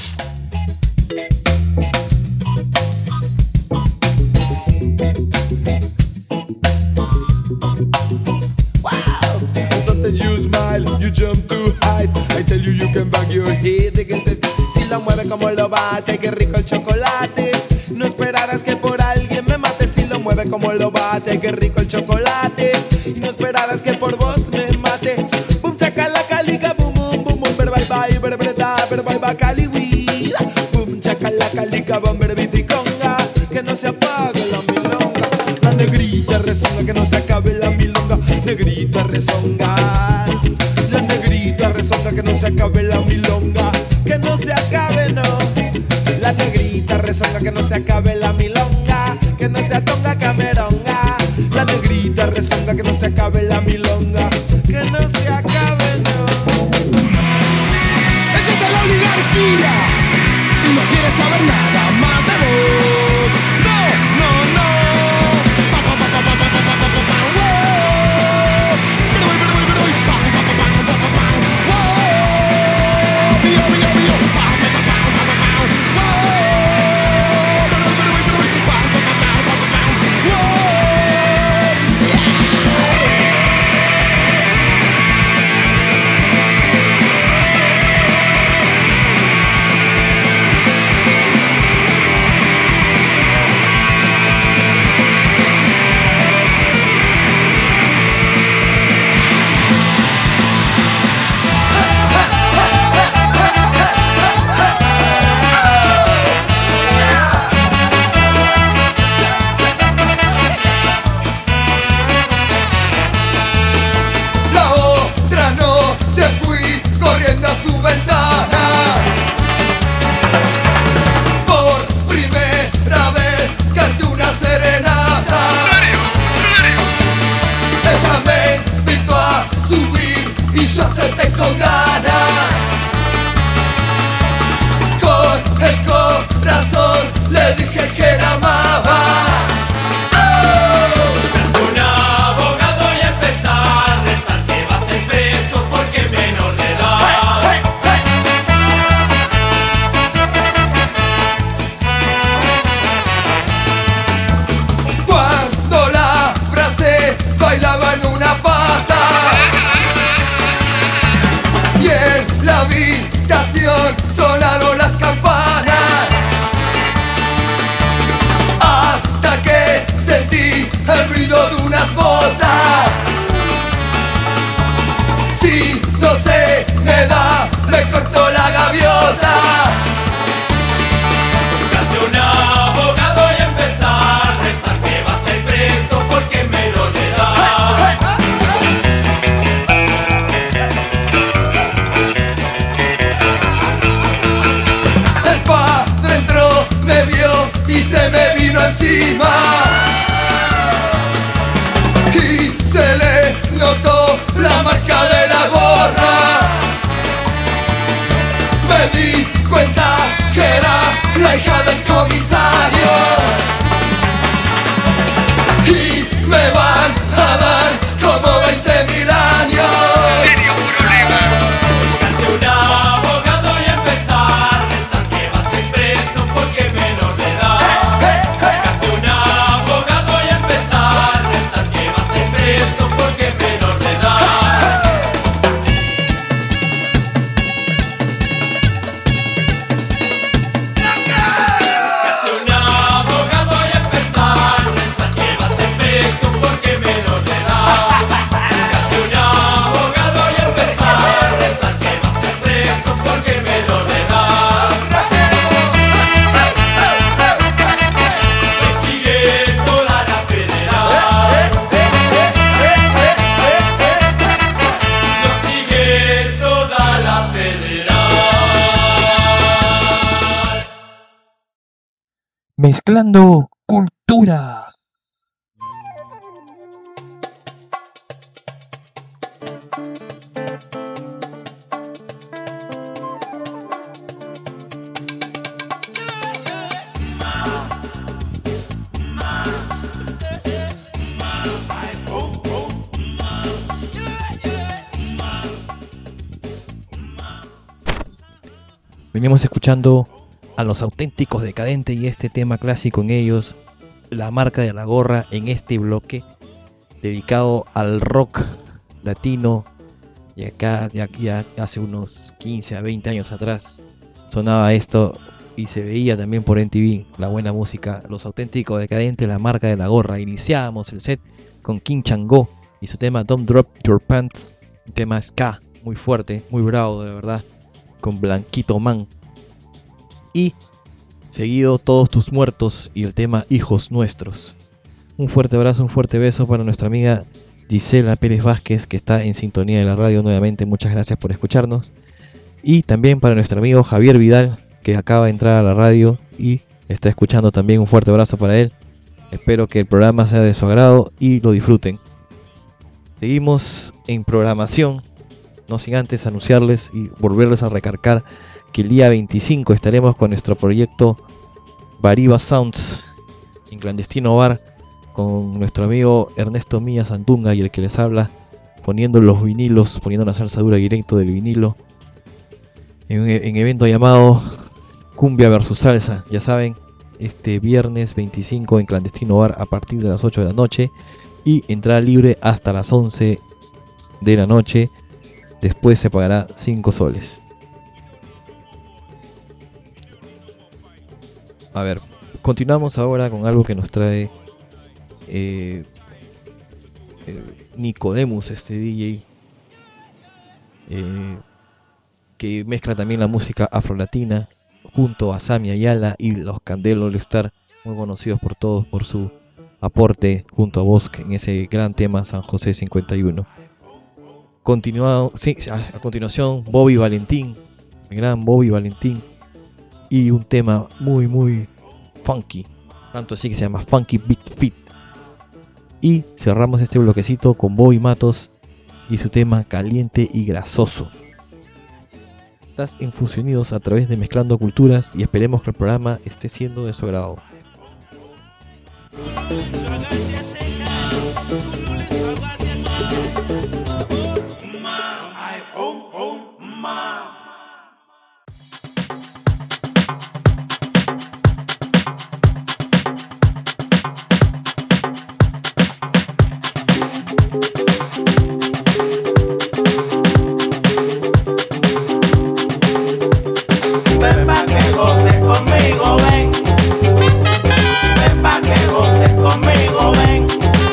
Sometimes you smile, you jump too high. I tell you, you can bang your head against the... Si lo mueve como lo bate, qué rico el chocolate. No esperarás que por alguien me mate. Si lo mueve como lo bate, qué rico el chocolate. Y no esperarás que por vos me mate. Boom chacalaca liga, boom boom boom boom. Ber bye bye, ber breta, ber bye bye caliwida. Boom chacalaca liga, bom ber viticonga. Que no se apague la milonga. La negrita rezonga, que no se acabe la milonga. Negrita rezonga. La negrita rezonga, que no se acabe la milonga. Que no se acabe, no. La negrita rezonga, que no se acabe la milonga. Que no se atonga cameronga. La negrita rezonga, que no se acabe la milonga. Que no se acabe, no. Ella es de la oligarquía y no quiere saber nada más de vos. No, no, no. Pa, pa, pa, pa, pa, pa, pa, pa, pa, pa, wow. Pero voy, pero voy, pero voy. Pa, pa, pa, pa, pa, pa, pa, wow. Bio, bio, bio. Pa, pa, pa, pa, pa, pa, pa, wow. Pero voy, pero voy, pero voy. Pa, pa, pa, pa, pa, pa, pa, wow. La otra noche fui corriendo a su ventana. Por primera vez canté una serenata. Ella me invitó a subir y yo acepté con ganas. Con el corazón le dije que la amaba. Un abogado y empezar a rezar que va a ser preso porque es menor de edad. Cuando la abracé bailaba en una pata. Y en la habitación sonaron las campanas. Hasta que sentí el ruido de unas botas. Si no se me da, me cortó la gaviota. Buscaste un abogado y empezar a rezar que va a ser preso porque es menor de edad. El padre entró, me vio y se me vino encima. Y se le notó la marca de la gorra. Me di cuenta que era la hija del comisario. Y me van a dar como veinte mil años. Buscaste un abogado y empezar a rezar que va a ser preso porque es menor de edad. Buscaste un abogado y empezar a rezar que va a ser preso porque es menor de edad. Buscaste un abogado y empezar a rezar que va a ser preso porque es menor de edad. Buscaste un abogado y empezar a rezar que va a ser preso porque es menor de edad. Me sigue toda la federal. Nos sigue toda la federal. Mezclando culturas. Ma, Venimos escuchando a Los Auténticos Decadentes y este tema clásico en ellos, La Marca de la Gorra, en este bloque dedicado al rock latino. Y acá ya, ya hace unos quince a veinte años atrás sonaba esto y se veía también por M T V la buena música. Los Auténticos Decadentes, La Marca de la Gorra. Iniciábamos el set con King Chango y su tema Don't Drop Your Pants, un tema ska muy fuerte, muy bravo de verdad, con Blanquito Man. Y seguido Todos Tus Muertos y el tema Hijos Nuestros. Un fuerte abrazo, un fuerte beso para nuestra amiga Gisela Pérez Vázquez, que está en sintonía de la radio nuevamente. Muchas gracias por escucharnos. Y también para nuestro amigo Javier Vidal, que acaba de entrar a la radio y está escuchando también. Un fuerte abrazo para él. Espero que el programa sea de su agrado y lo disfruten. Seguimos en programación, no sin antes anunciarles y volverles a recargar que el día veinticinco estaremos con nuestro proyecto Bariba Sounds en Clandestino Bar, con nuestro amigo Ernesto Mía Santunga y el que les habla, poniendo los vinilos, poniendo la salsa dura directo del vinilo, en un en evento llamado Cumbia versus Salsa. Ya saben, este viernes veinticinco en Clandestino Bar a partir de las ocho de la noche y entrada libre hasta las once de la noche. Después se pagará cinco soles. A ver, continuamos ahora con algo que nos trae eh, eh, Nicodemus, este D J, eh, que mezcla también la música afrolatina junto a Sammy Ayala y los Candelo All Star, muy conocidos por todos por su aporte junto a Bosque en ese gran tema San José cincuenta y uno. Continuado, sí, a, a continuación Bobby Valentín, el gran Bobby Valentín, y un tema muy muy funky, tanto así que se llama Funky Beat Fit. Y cerramos este bloquecito con Bobby Matos y su tema Caliente y Grasoso. Estás en Fusionidos a través de Mezclando Culturas y esperemos que el programa esté siendo de su agrado. Ven pa' que goces conmigo, ven. Ven pa' que goces conmigo, ven.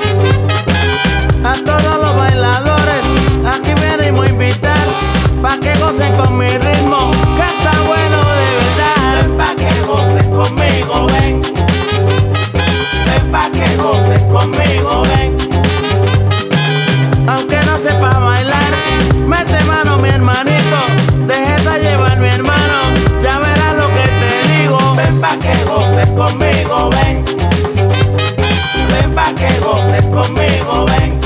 A todos los bailadores, aquí venimos a invitar, pa' que gocen con mi ritmo, que está bueno de verdad. Ven pa' que goces conmigo, ven. Ven pa' que goces conmigo, ven. Aunque no sepa bailar, mete mano mi hermanito, déjate llevar mi hermano, ya verás lo que te digo. Ven pa' que goces conmigo, ven. Ven pa' que goces conmigo, ven.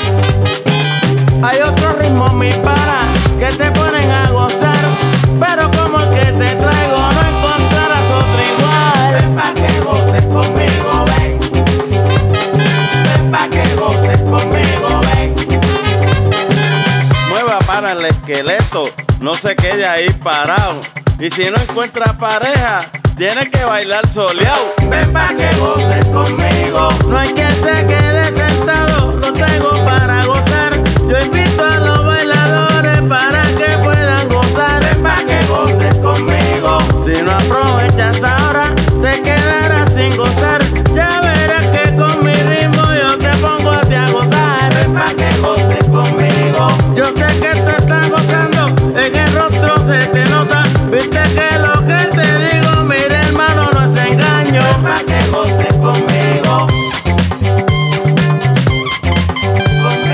Hay otro ritmo, mi pana, que te ponen a gozar, pero como el que te traigo no encontrarás otro igual. Ven pa' que goces conmigo, ven. Ven pa' que goces conmigo, ven. Mueva para el esqueleto, no se quede ahí parado. Y si no encuentra pareja, tiene que bailar soleado. Ven pa' que goces conmigo. No hay quien se quede sentado, lo traigo para gozar. Yo invito a los bailadores para que puedan gozar. Ven pa' que goces conmigo. Si no aprovechas ahora, te quedarás sin gozar. Ya verás que con mi ritmo yo te pongo a ti a gozar. Ven pa' que goces conmigo. Yo sé que te estás gozando, en el rostro se te nota. Viste que lo que te digo, mira hermano, no es engaño. Ven pa' que goces conmigo. Conmigo.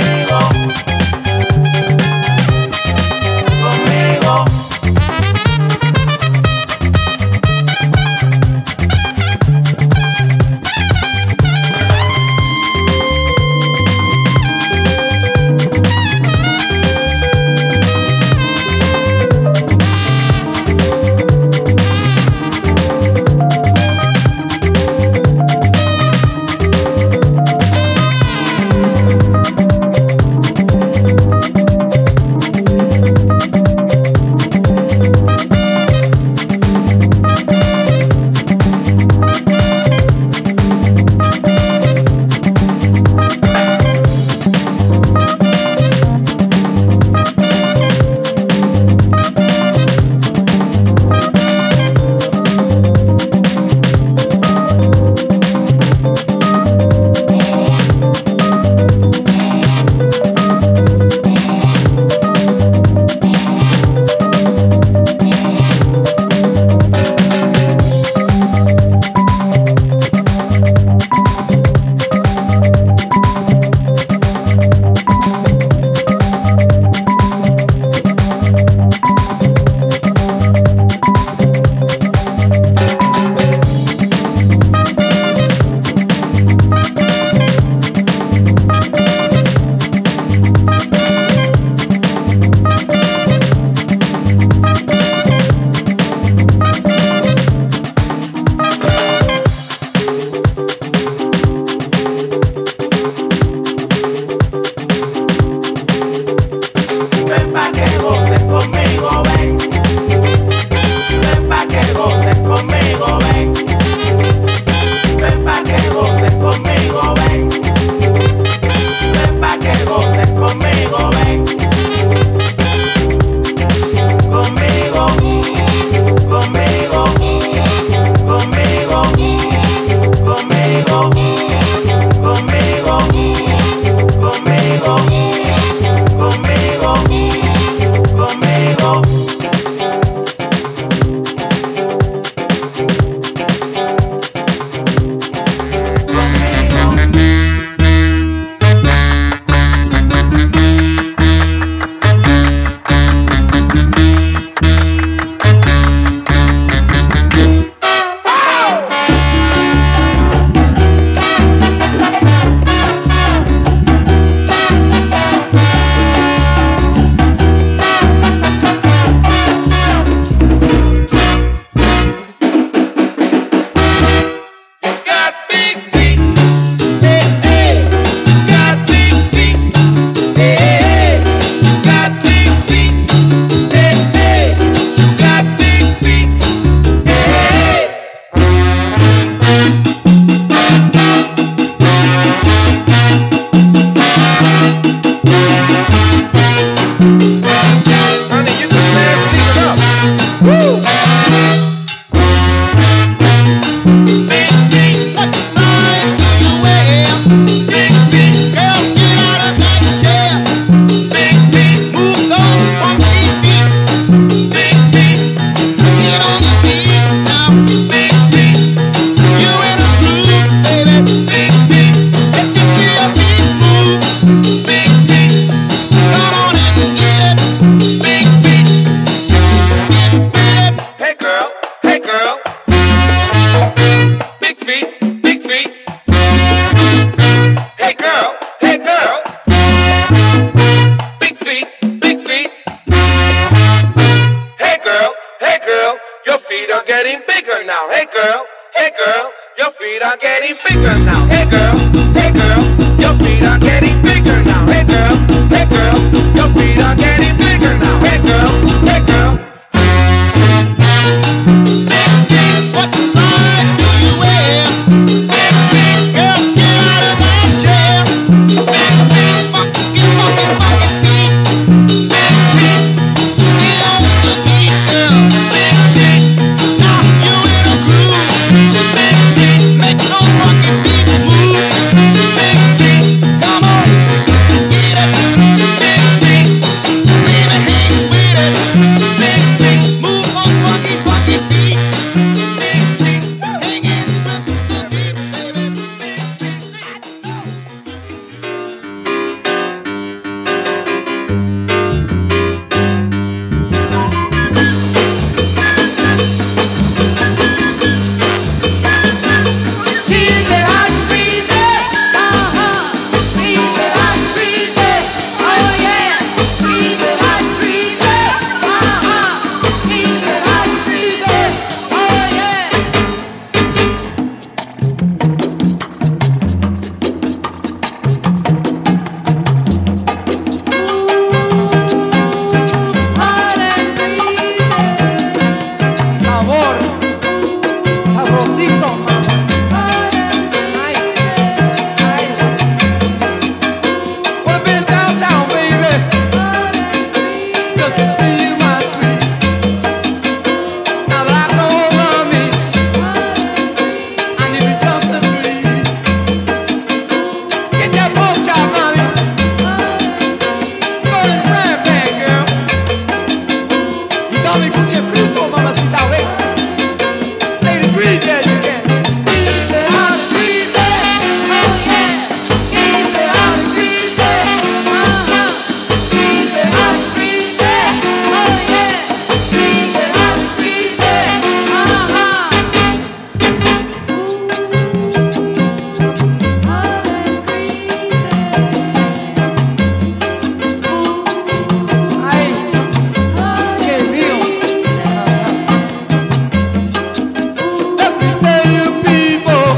getting bigger now. Hey girl, hey girl, your feet are getting bigger now. Hey girl, hey girl, your feet are getting bigger now. Hey girl, hey girl. What size do you wear? Girl, get out of that chair. Funky, funky, funky feet. Get on the beat, girl. Now you in a groove. Make those funky feet move. Come on, get it. Baby, hang with it. Move those funky, funky feet. Hang in with the beat, baby. Keep it hot and breezy, uh-huh. Keep it hot and breezy, oh yeah. Keep it hot and breezy, uh-huh. Keep it hot and breezy, oh yeah. Hot and breezy, Sabor, sabrosito. Well, I've been downtown, baby, just to see you, my sweet. Now that I know love me, I need me something to eat. Get that pork chop, mommy. Go to the frying pan, girl. Y dame cuche frito, mamacita, ven. Ladies, greasy as you can. keep it hot and breezy, oh yeah. Keep it hot and breezy, uh-huh. Keep it hot and breezy, oh yeah. Keep it hot and breezy, uh-huh. Hot and breezy. Ay, qué mío. Let me tell you, people,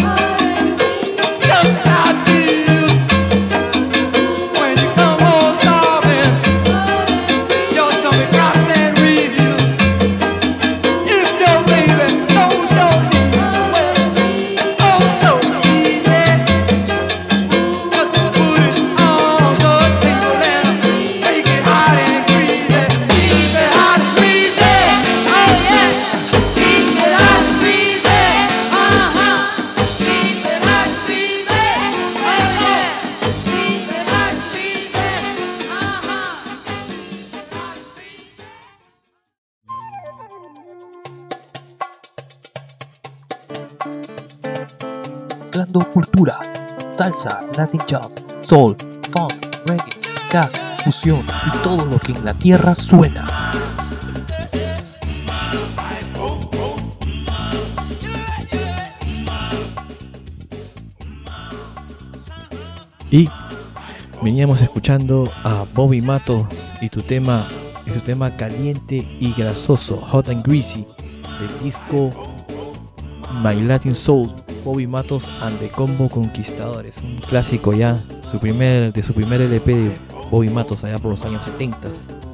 just how it feels when you come home starving. Your stomach drops and reveals. If your baby knows your needs, well, it's oh so easy. Just put it on the table and make it hot and breezy. Keep it hot and breezy, oh yeah. Keep it hot and breezy, uh-huh. Keep it hot and breezy, oh yeah. Keep it hot and breezy, Mezclando cultura, salsa, latin jazz, soul, funk, reggae, ska, fusión y todo lo que en la tierra suena. Y veníamos escuchando a Bobby Mato y tu tema y su tema caliente y grasoso, Hot and Greasy, del disco My Latin Soul, Bobby Matos and the Combo Conquistadores, un clásico ya, su primer, de su primer L P de Bobby Matos allá por los años setenta,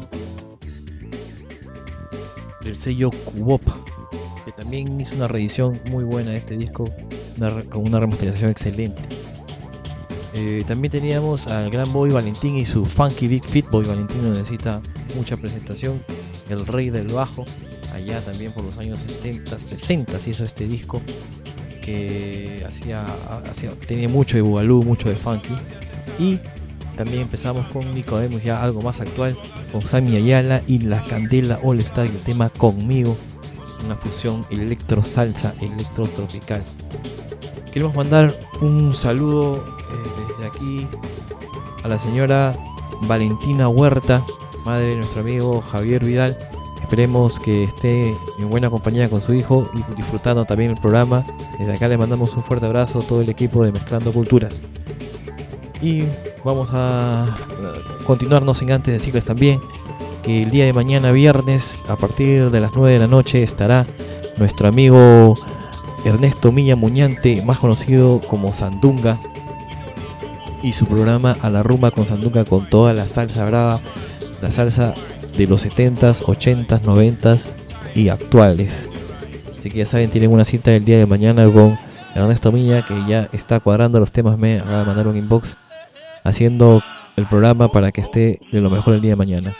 del sello Cubop, que también hizo una reedición muy buena de este disco, una, con una remasterización excelente. Eh, también teníamos al gran Bobby Valentín y su Funky Big Fit. Bobby Valentín no necesita mucha presentación, el rey del bajo, allá también por los años setenta, sesenta se hizo este disco que hacía, hacía tenía mucho de bugalú, mucho de funky. Y también empezamos con Nicodemus, ya algo más actual, con Sammy Ayala y la Candela All Star, el tema Conmigo, una fusión electro salsa, electro tropical. Queremos mandar un saludo eh, desde aquí a la señora Valentina Huerta, madre de nuestro amigo Javier Vidal. Esperemos que esté en buena compañía con su hijo y disfrutando también el programa. Desde acá le mandamos un fuerte abrazo a todo el equipo de Mezclando Culturas. Y vamos a continuar, no sin antes decirles también que el día de mañana viernes a partir de las nueve de la noche estará nuestro amigo Ernesto Miña Muñante, más conocido como Sandunga, y su programa A la Rumba con Sandunga, con toda la salsa brava, la salsa de los setentas, ochentas, noventas y actuales. Así que ya saben, tienen una cita el día de mañana con Ernesto Miña, que ya está cuadrando los temas. Me acaba de mandar un inbox haciendo el programa para que esté de lo mejor el día de mañana.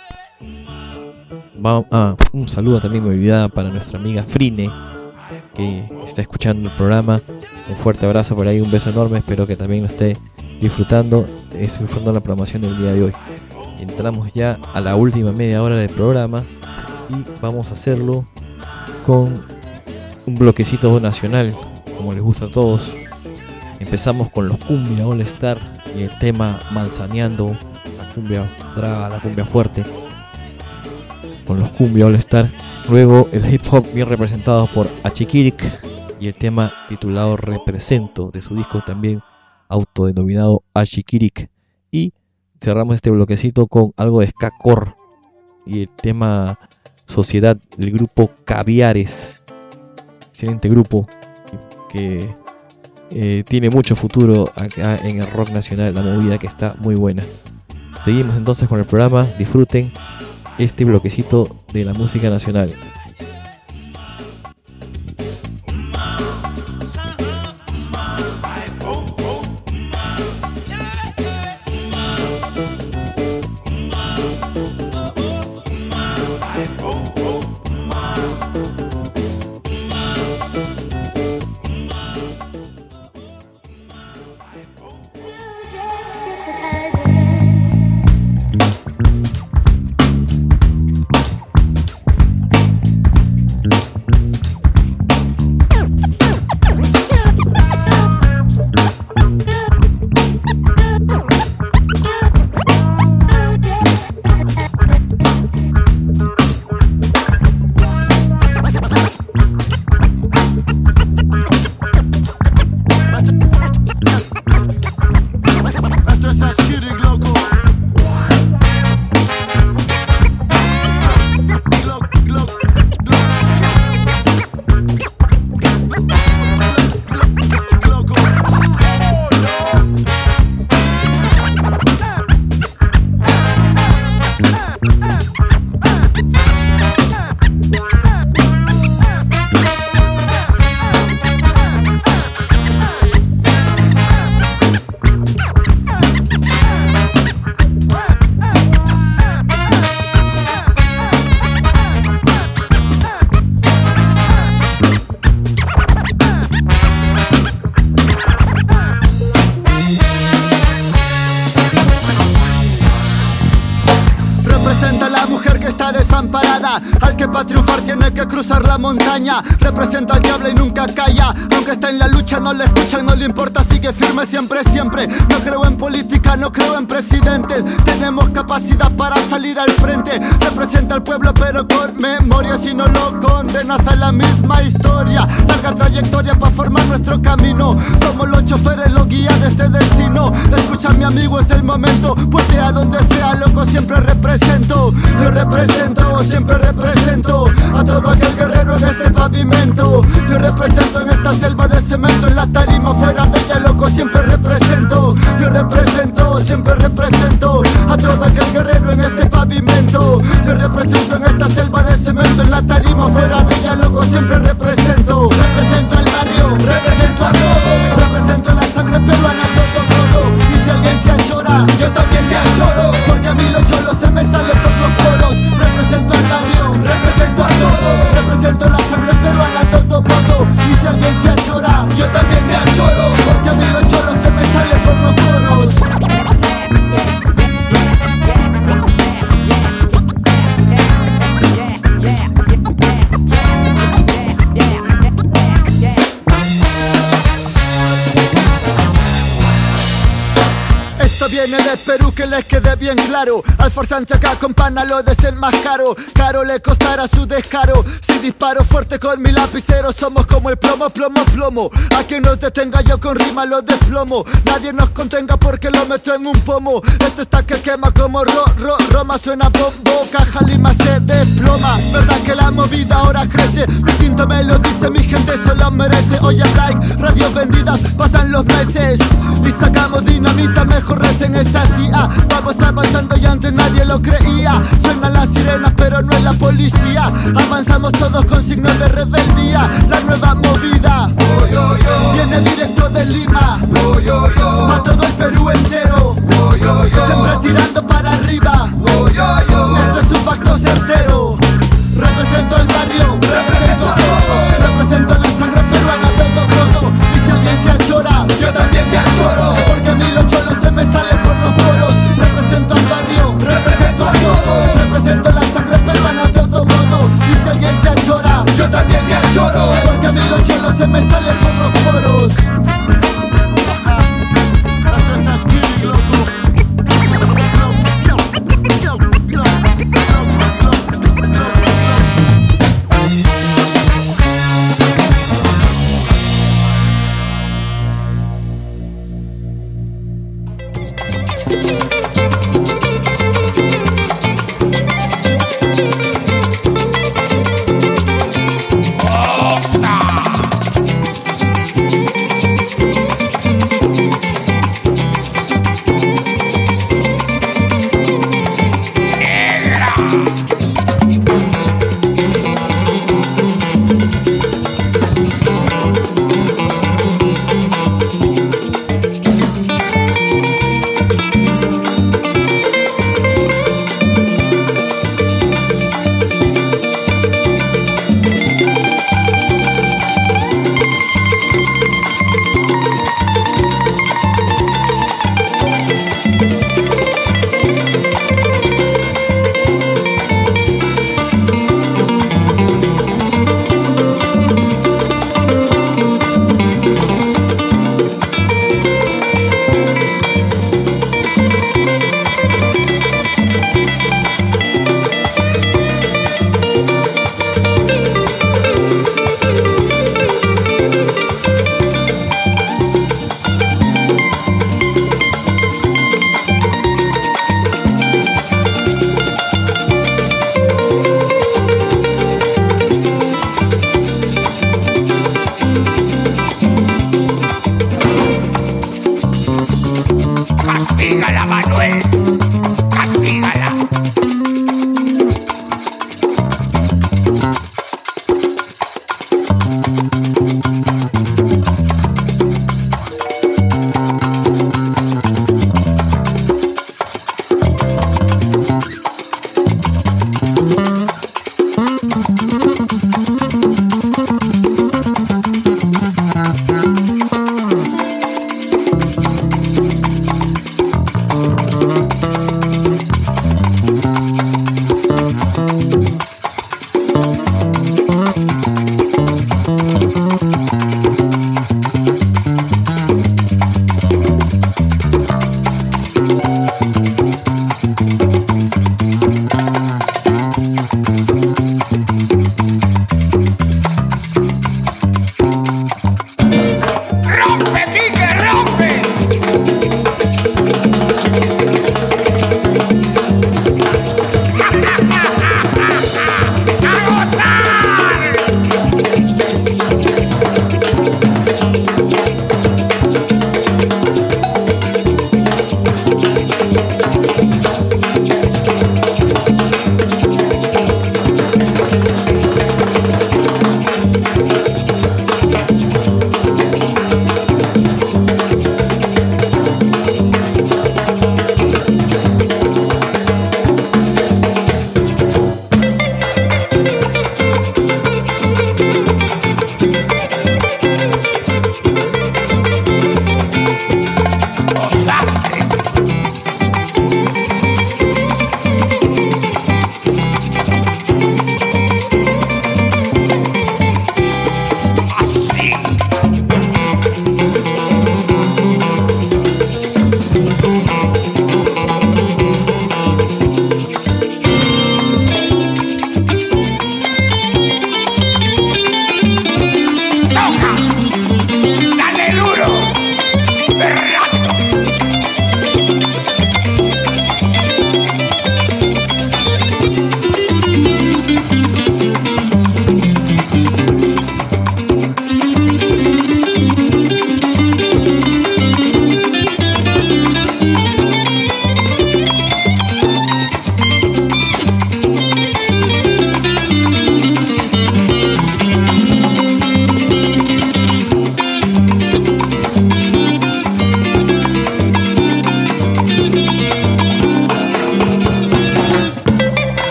Vamos, ah, un saludo también, me olvidaba, para nuestra amiga Frine, que está escuchando el programa. Un fuerte abrazo por ahí, un beso enorme, espero que también lo esté disfrutando, esté disfrutando la programación del día de hoy. Entramos ya a la última media hora del programa y vamos a hacerlo con un bloquecito nacional, como les gusta a todos. Empezamos con los Cumbia All Star y el tema Manzaneando, la cumbia brava, la cumbia fuerte, con los Cumbia All Star. Luego el hip hop bien representado por Achiquirik y el tema titulado Represento, de su disco también autodenominado Achiquirik. Y cerramos este bloquecito con algo de ska core y el tema Sociedad del grupo Caviares. Excelente grupo que eh, tiene mucho futuro acá en el rock nacional, la movida que está muy buena. Seguimos entonces con el programa, disfruten este bloquecito de la música nacional. Montaña, representa al diablo y nunca calla. Aunque está en la lucha, no le escuchan, no le importa, sigue firme siempre, siempre. No creo en política, no creo en presidentes. Tenemos capacidad para salir al frente. Representa al pueblo, pero con memoria. Si no lo condenas a la misma historia. Larga trayectoria para formar nuestro camino. Somos los choferes, los guías de este destino. Escucha, mi amigo, es el momento. Pues sea donde sea, loco, siempre represento. Yo represento, siempre represento a todo aquel guerrero en este pavimento. Yo represento en esta selva de cemento. En la tarima, fuera de ella, loco, siempre represento. Yo represento, siempre represento a todo aquel guerrero en este pavimento. Yo represento en esta selva de cemento. En la tarima, fuera de ella, loco, siempre represento. Represento al barrio, represento a todos. Represento la sangre peruana, todo, todo. Y si alguien se achora, yo también me achoro. Porque a mí los cholos se me salen por los poros. Represento al barrio, represento a todos. Represento la sangre peruana, todo, todo. Y si alguien se achora, yo también me achoro. Porque a mí los cholos se me salen por los poros. viene de Perú, que les quede bien claro. Al forzante acá con pana lo desenmascaro. Caro le costará su descaro. Si disparo fuerte con mi lapicero, somos como el plomo, plomo, plomo. A quien nos detenga yo con rima lo desplomo. Nadie nos contenga porque lo meto en un pomo. Esto está que quema como ro, ro, Roma. Suena bombo, caja lima se desploma. Verdad que la movida ahora crece. Mi quinto me lo dice, mi gente se lo merece. Oye, like, radios vendidas, pasan los meses y sacamos dinamita, mejor recen esa así. Ah, vamos avanzando y antes nadie lo creía. Suenan las sirenas pero no es la policía. Avanzamos todos con signos de rebeldía. La nueva movida oh, yo, yo. Viene directo de Lima oh, yo, yo. A todo el Perú entero oh, yo, yo. Siempre tirando para arriba oh, yo, yo. Esto es un pacto certero. Represento el barrio, represento a todos. Represento la sangre peruana, todo, todo. Y si alguien se achora, yo también me achoro. Porque a mí los cholos se me salen por los poros. Represento al barrio, represento a todos. Represento la sangre peruana de todo modo. Y si alguien se achora, yo también me achoro. Porque a mí los cholos se me salen por los poros. Esto es así, loco.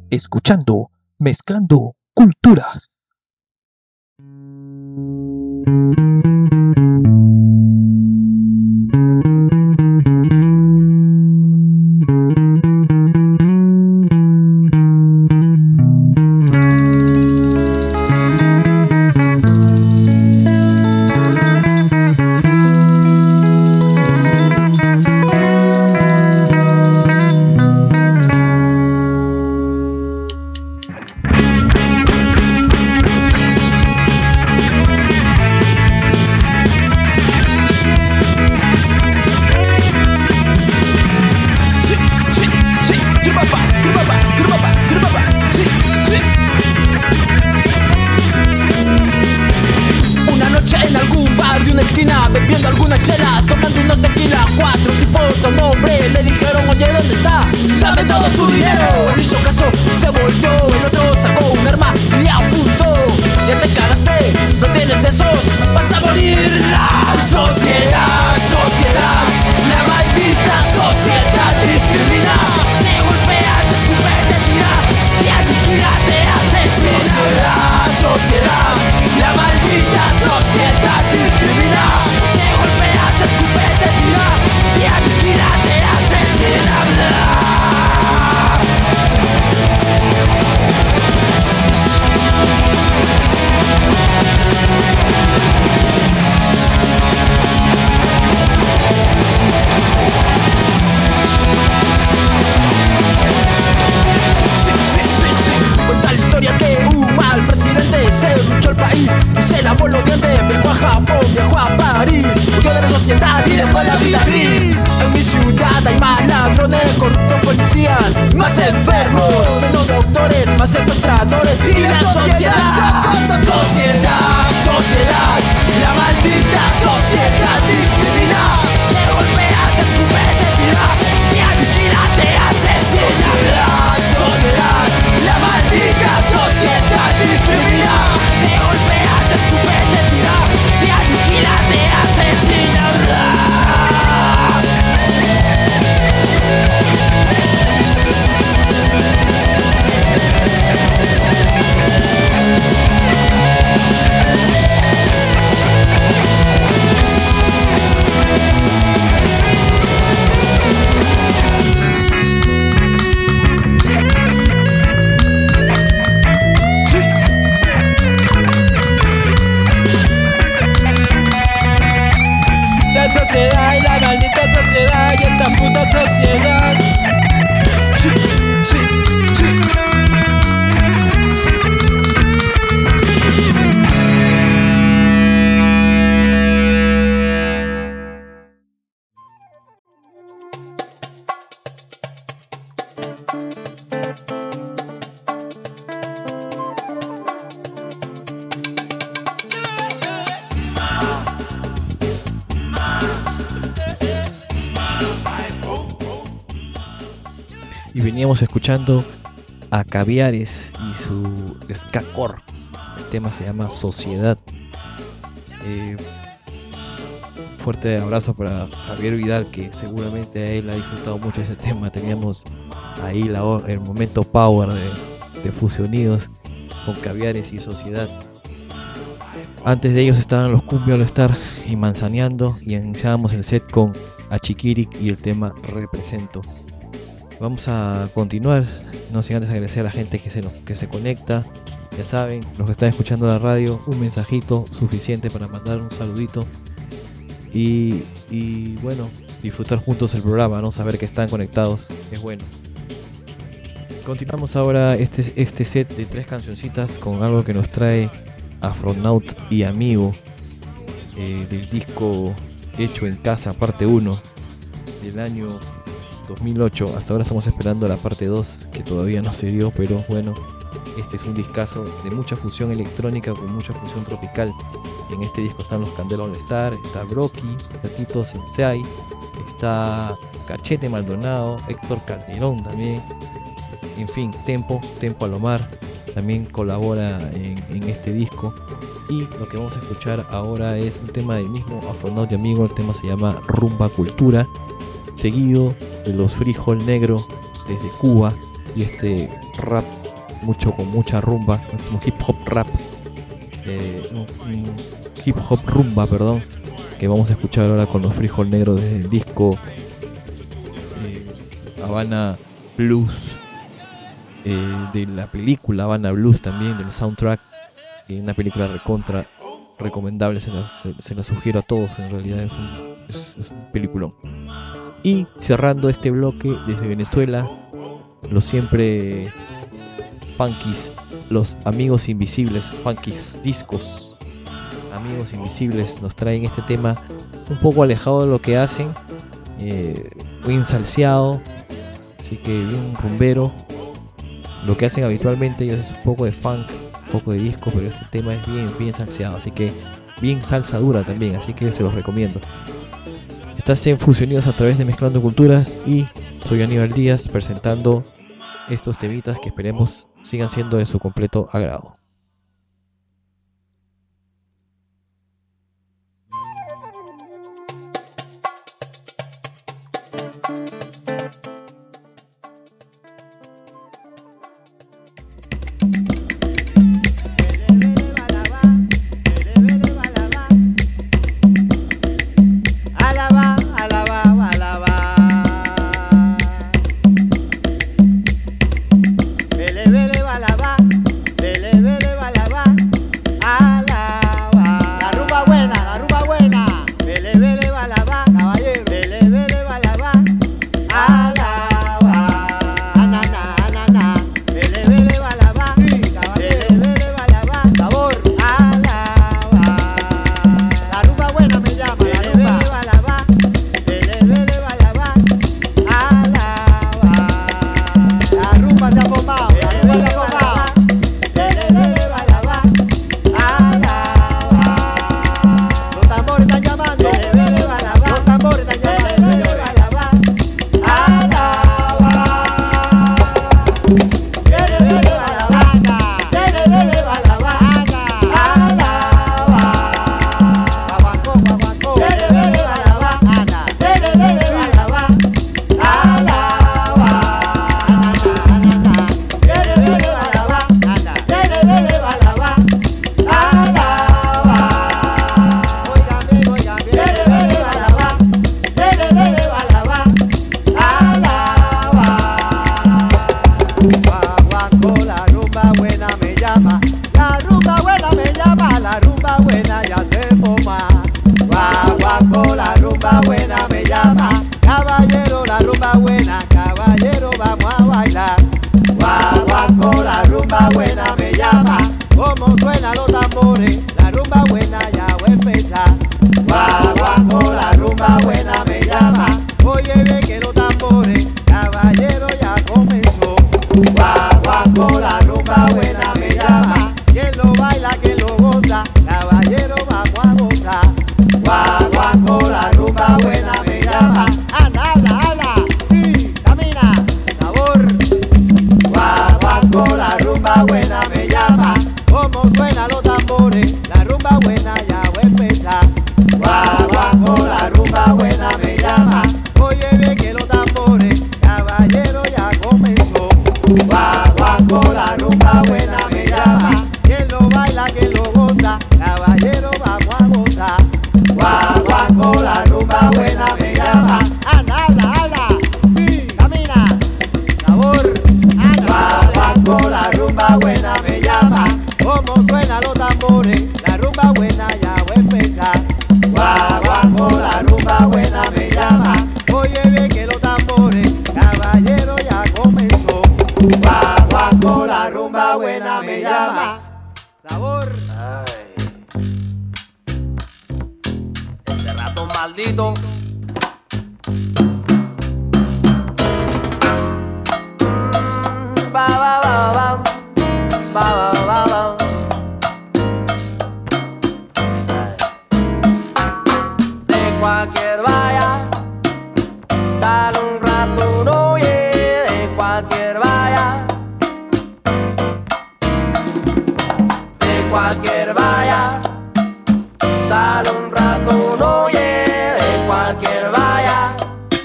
escuchando Mezclando Culturas. Y veníamos escuchando a Caviares y su ska core. El tema se llama Sociedad. Eh, fuerte abrazo para Javier Vidal, que seguramente a él ha disfrutado mucho ese tema. Teníamos ahí la, el momento power de, de Fusionidos con Caviares y Sociedad. Antes de ellos estaban los Cumbia All Star y Manzaneando, y iniciábamos el set con Achiquiric y el tema Represento. Vamos a continuar, no sin antes agradecer a la gente que se, que se conecta. Ya saben, los que están escuchando la radio, un mensajito suficiente para mandar un saludito. Y, y bueno, disfrutar juntos el programa, ¿no? Saber que están conectados, es bueno. Continuamos ahora este, este set de tres cancioncitas con algo que nos trae Afronaut y Amigo, eh, del disco Hecho en Casa, parte uno, del año dos mil ocho. Hasta ahora estamos esperando la parte dos, que todavía no se dio, pero bueno, este es un discazo de mucha fusión electrónica con mucha fusión tropical. En este disco están los Candela All Star, está Brocky, está Tito Sensei, está Cachete Maldonado, Héctor Calderón también, en fin, Tempo, Tempo Alomar también colabora en, en este disco. Y lo que vamos a escuchar ahora es un tema del mismo Afronaut y Amigo. El tema se llama Rumba Cultura, seguido de los Frijol Negro desde Cuba y este rap mucho con mucha rumba, un hip hop rap, eh, un, un hip hop rumba, perdón, que vamos a escuchar ahora con los Frijol Negros desde el disco eh, Habana Blues, eh, de la película Habana Blues también, del soundtrack, y una película recontra recomendable, se la, se, se la sugiero a todos, en realidad es un, es, es un peliculón. Y cerrando este bloque desde Venezuela, los siempre funkies, los Amigos Invisibles, funkies discos, Amigos Invisibles, nos traen este tema un poco alejado de lo que hacen, eh, bien salseado, así que bien rumbero. Lo que hacen habitualmente ellos es un poco de funk, un poco de disco, pero este tema es bien, bien salseado, así que bien salsa dura también, así que se los recomiendo. Estás en Fusionidos a través de Mezclando Culturas y soy Aníbal Díaz presentando estos temitas que esperemos sigan siendo de su completo agrado.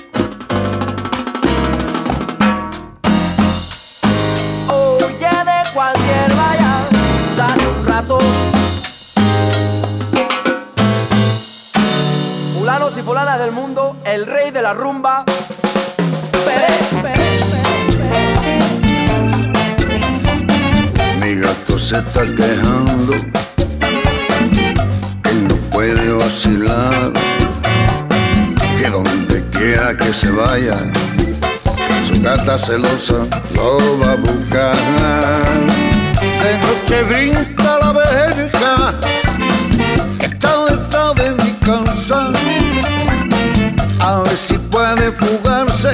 Huye de rato. Fulanos y fulanas del mundo, el rey de la rumba, Pelé. Mi gato se está quejando que no puede vacilar, que donde quiera que se vaya, su gata celosa lo va a buscar. De noche brinca la verja que está detrás de mi casa, a ver si puede fugarse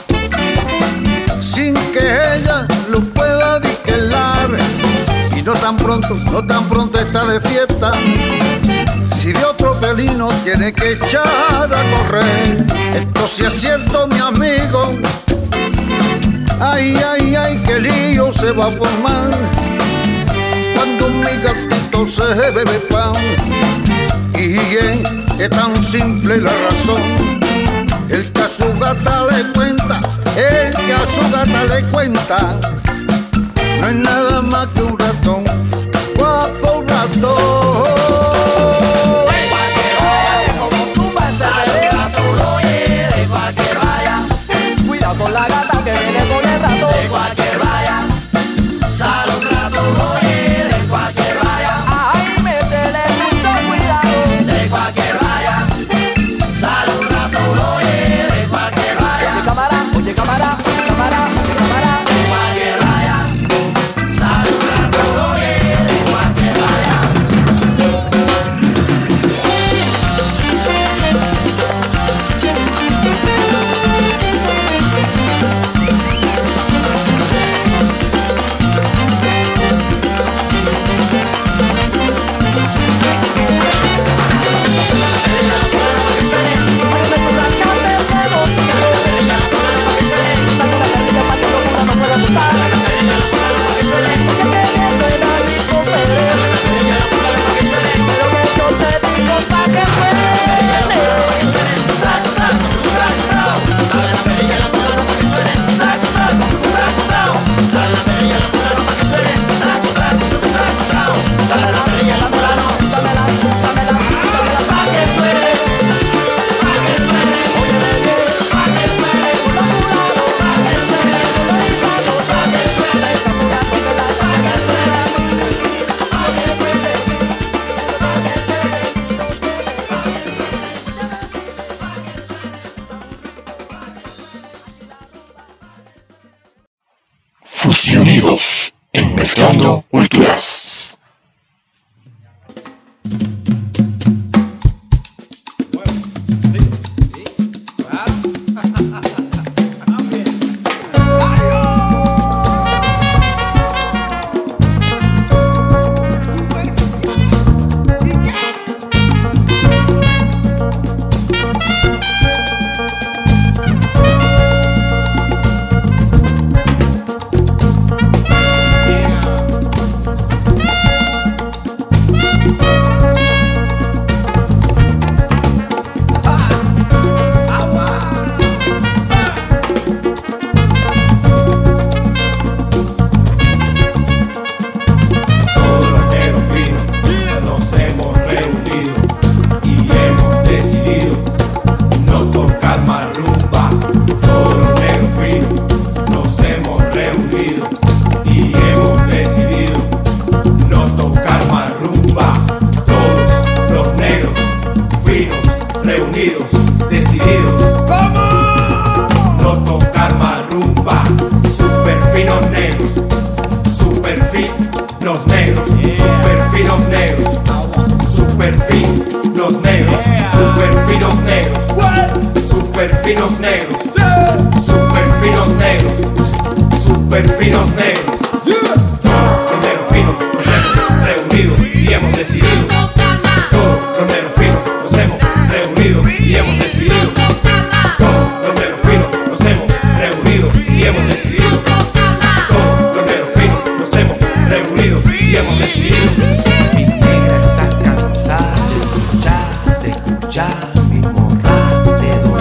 sin que ella lo pueda vigilar. Y no tan pronto, no tan pronto está de fiesta, si de otro felino tiene que echar a correr. Esto sí es cierto, mi amigo, ay, ay, ay, qué lío se va a formar cuando mi gatito se bebe pan. Y es tan simple la razón, el que a su gata le cuenta, el que a su gata le cuenta, no es nada más que un ratón, guapo ratón. Deja que vaya, como tú vas a ver, rato, oye, deja que vaya. Cuidado con la gata que viene con el rato. Deja que vaya, sale un rato, oye, deja que vaya. Ay, métele mucho cuidado. Deja que vaya, sale un rato, oye, deja que vaya. Oye, cámara, oye, cámara, oye, cámara, oye, cámara. Deja que vaya, sale un rato, oye, deja que vaya. Fusionidos en Mezclando Culturas.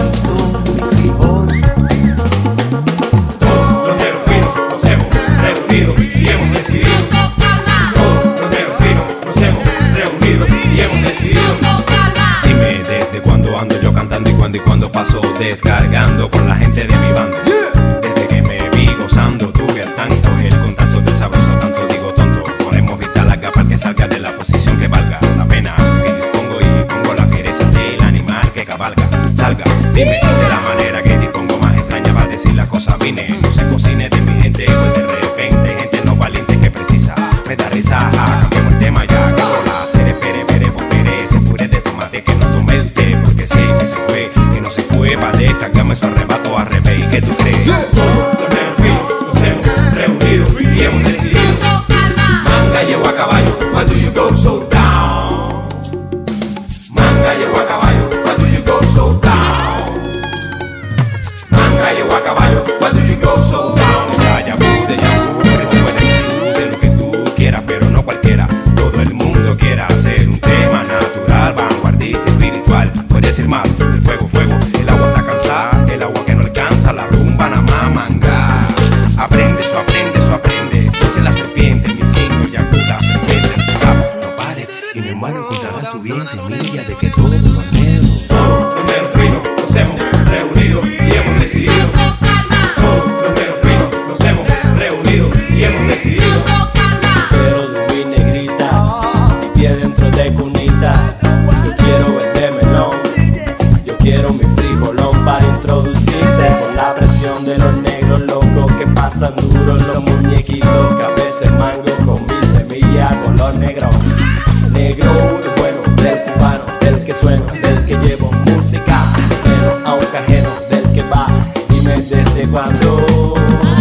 Los negros finos, los hemos reunido. descargando con la gente de mi bando. Desde que me vi gozando, tuve al tanto el contacto del sabroso, tanto digo tonto. Ponemos vista larga para que salga de la posición que valga la pena que dispongo y pongo la fiereza del animal que cabalga. Salga, dime de la manera que dispongo más extraña para decir las cosas. Vine, no se cocine de mi gente, pues de repente gente no valiente que precisa. Me da risa, ah, cambiamos el tema ya, que rola, seré, pere, pere, bopere, se pure de tomate que no tome el té, porque sé que se fue, que no se fue, pa' descargarme su arrebato al revés. ¿Y qué tú crees? Los negros finos nos hemos reunido y hemos decidido. Manga llegó a caballo, why do you go so down? Manga llegó a caballo, why do you go so down? Manga llegó a caballo, why do you go so down? Esa ya pude, ya pude, tú puedes ser lo que tú quieras, pero no cualquiera. Todo el mundo quiera hacer un tema natural, vanguardista, espiritual. Puede ser más, el fuego, fuego, el agua está cansada, el agua que no alcanza, la rumba nada más manga. Aprende, eso aprende, eso aprende. Dice la serpiente, mi signo, yacuda, serpiente, no pare, y mi hermano encontrarás tu bien semilla de que todo lo negro. Los negros finos nos hemos reunido y hemos decidido. Los negros finos nos hemos reunido y hemos decidido. Quiero subir negrita, mi pie dentro de cunita. Yo quiero vender melón, yo quiero mi frijolón para introducirte con la presión de los negros locos que pasan duros los muñequitos que a veces mango con mi semilla color negro. Negro del bueno, del cubano, del que suena, del que llevo música, pero a un cajero del que va. Dime desde cuándo.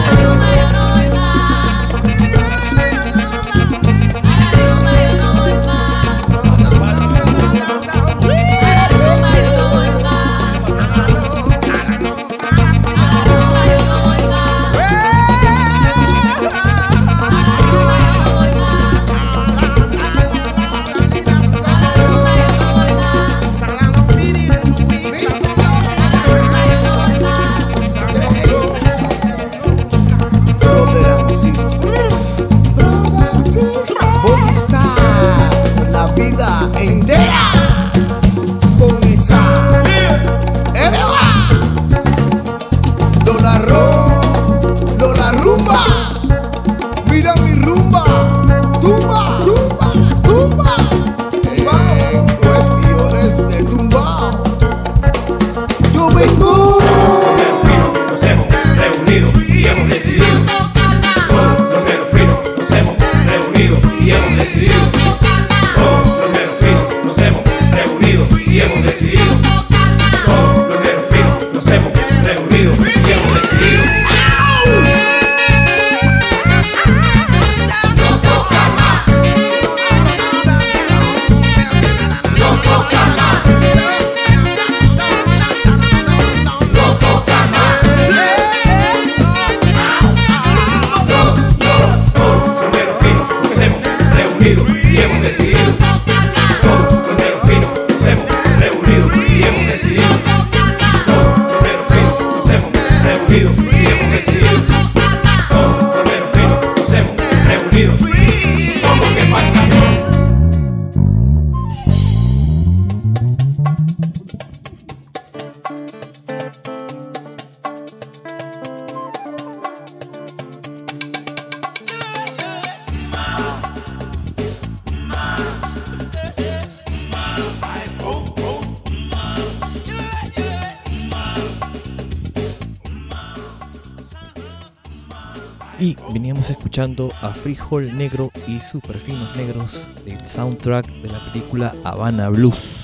Y veníamos escuchando a Frijol Negro y Super Finos Negros del soundtrack de la película Habana Blues.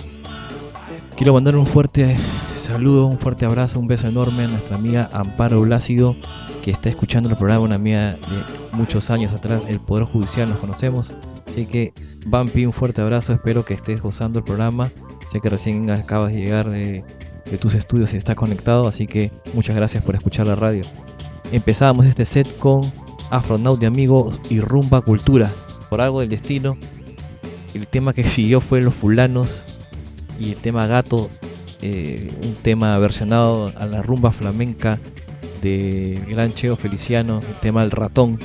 Quiero mandar un fuerte saludo, un fuerte abrazo, un beso enorme a nuestra amiga Amparo Blácido, que está escuchando el programa, una amiga de muchos años atrás, el Poder Judicial, nos conocemos. Así que, Vampi, un fuerte abrazo, espero que estés gozando el programa. Sé que recién acabas de llegar de, de tus estudios y estás conectado, así que muchas gracias por escuchar la radio. Empezábamos este set con Afronaut de Amigos y Rumba Cultura. Por algo del destino, el tema que siguió fue Los Fulanos y el tema Gato, eh, un tema versionado a la rumba flamenca de gran Cheo Feliciano, el tema El Ratón,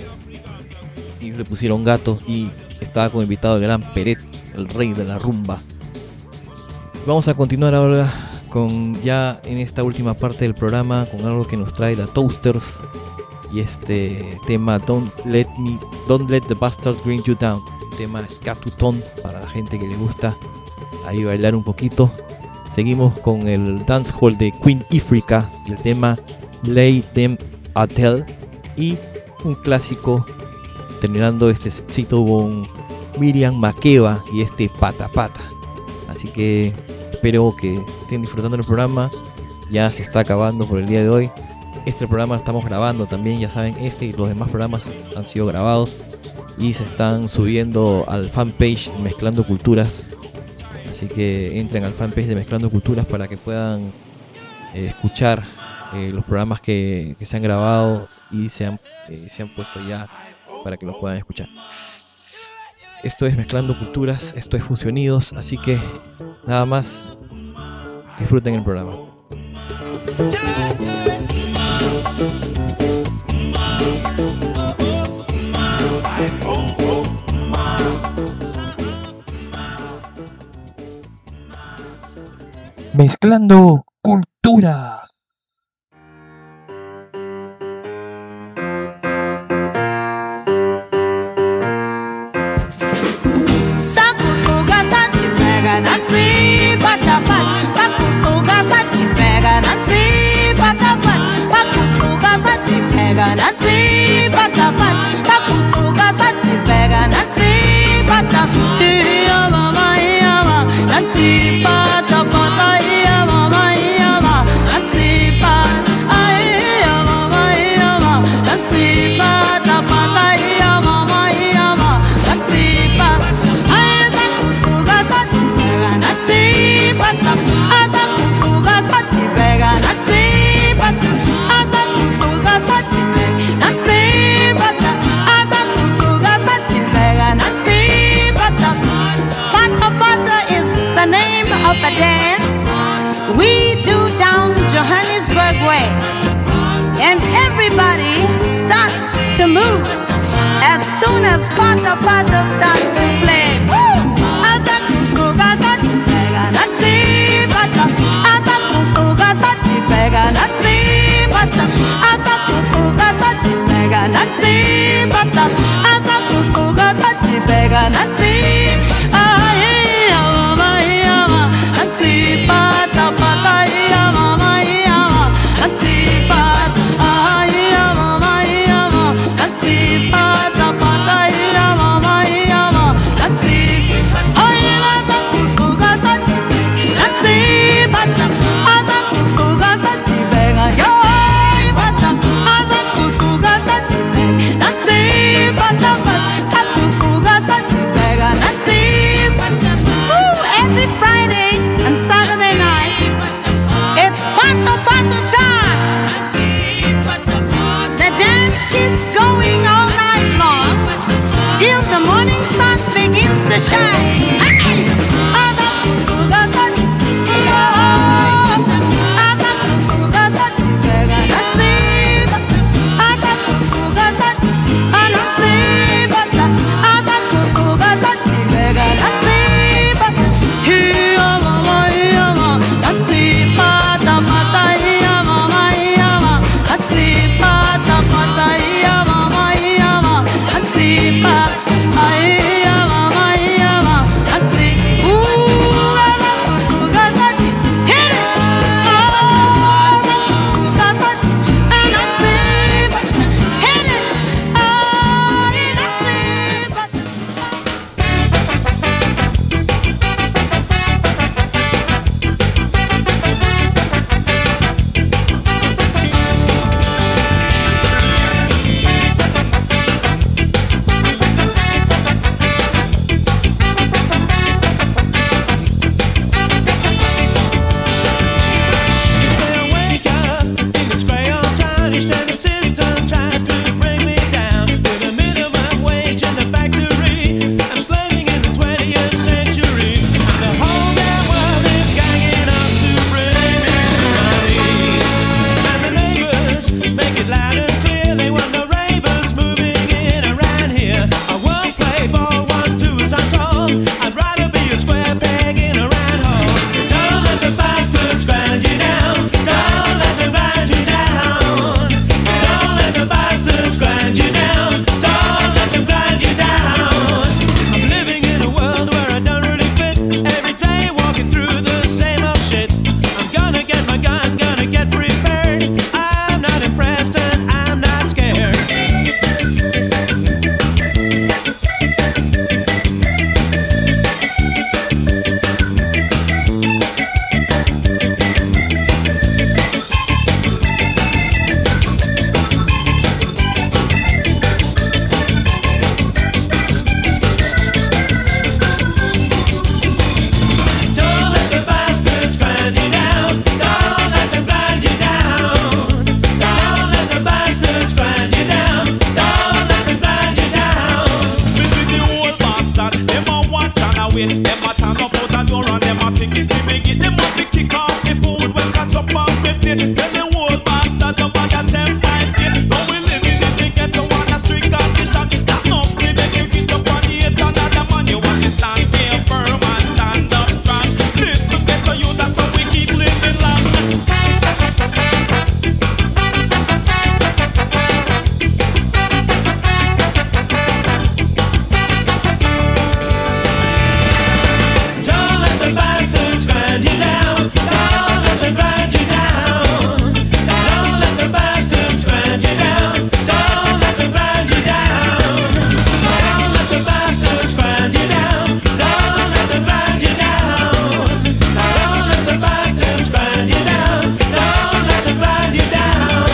y le pusieron Gato, y estaba como invitado el gran Peret, el rey de la rumba. Vamos a continuar ahora con ya en esta última parte del programa con algo que nos trae la Toasters y este tema Don't Let Me Don't Let the Bastard Bring You Down, tema scatutón para la gente que le gusta ahí bailar un poquito. Seguimos con el dancehall de Queen Ifrica y el tema Lay Them a Tell, y un clásico terminando este setcito con Miriam Makeba y este Pata Pata. Así que espero que estén disfrutando del programa. Ya se está acabando por el día de hoy. Este programa lo estamos grabando también, ya saben, este y los demás programas han sido grabados y se están subiendo al fanpage de Mezclando Culturas. Así que entren al fanpage de Mezclando Culturas para que puedan eh, escuchar eh, los programas que, que se han grabado y se han, eh, se han puesto ya para que los puedan escuchar. Esto es Mezclando Culturas, esto es Fusionidos, así que nada más, disfruten el programa. Mezclando Culturas. Nanti patapat takutuka sati pega nanti pata iya mama iya mama nanti patapat iya mama iya mama nanti pat iya mama iya mama nanti patapat iya mama iya mama nanti pat iya takutuka sati pega nanti pata asa kutuka sati pega nanti pata asa kutuka sati of a dance we do down Johannesburg way, and everybody starts to move as soon as Pata Pata starts to play. To shine. away. Them a turn up out the door and them a pick it. If we get them up, we kick off the food when catch up on the day. Tell the whole bastard up at that ten five day. Don't we live in it, we get to one a strict condition. That no free make you get up on the eight another man. You want to stand here firm and stand up strong. Listen, get to you, that's how we keep living long. Don't let the bastards grind you down. Don't let them grind you down. Don't let the bastards grind you down. Don't let them grind you down. Don't let the bastards grind you down. Don't let them grind you down. Don't let the bastards grind you down. Don't let them grind you down.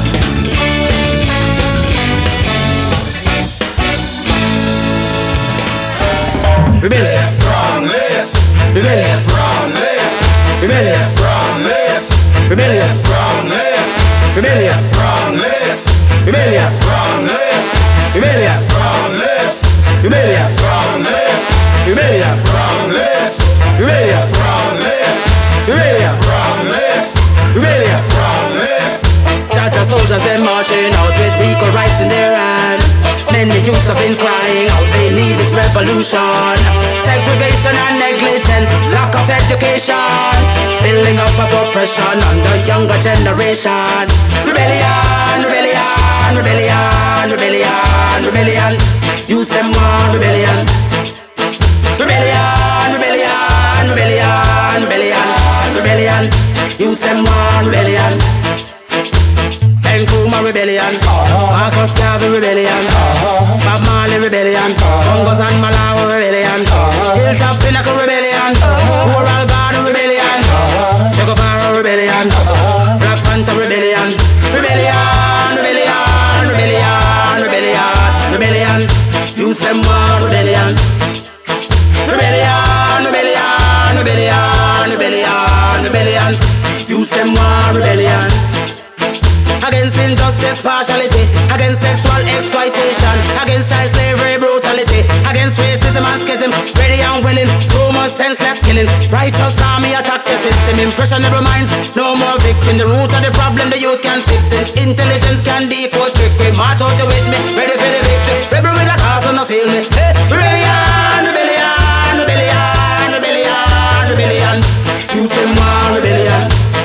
Rebellion from left, rebellion from left, rebellion from left, rebellion from left, rebellion from left, rebellion from left, rebellion from left, rebellion from left, rebellion from left, rebellion from left, rebellion from left, rebellion from left. Charger soldiers them marching out with equal rights in their hands. Many youths have been crying out, they need this revolution. Segregation and negligence, lack of education, building up of oppression on the younger generation. Rebellion, rebellion, rebellion, rebellion, rebellion. Use them one rebellion. Rebellion, rebellion, rebellion, rebellion, rebellion. Use them one rebellion. Nkrumah rebellion, Marcus Garvey rebellion, Bob Marley rebellion, Bongos and Malawi rebellion, Hilltop Pinnacle rebellion, Oral Garden rebellion, Che Guevara rebellion, Black Panther rebellion, rebellion, rebellion, rebellion, rebellion, rebellion. Use them one rebellion. Rebellion, rebellion, rebellion, rebellion, rebellion. Use them one rebellion. Against injustice, partiality, against sexual exploitation, against child slavery, brutality, against racism and schism, ready and willing, too much senseless killing. Righteous army attack the system, impressionable minds, no more victim. The root of the problem the youth can fix it. Intelligence can decode trick. We march out with me, ready for the victory. Rebel with a cause and no feel me. Hey, rebellion, rebellion, rebellion, rebellion, rebellion. You say more rebellion.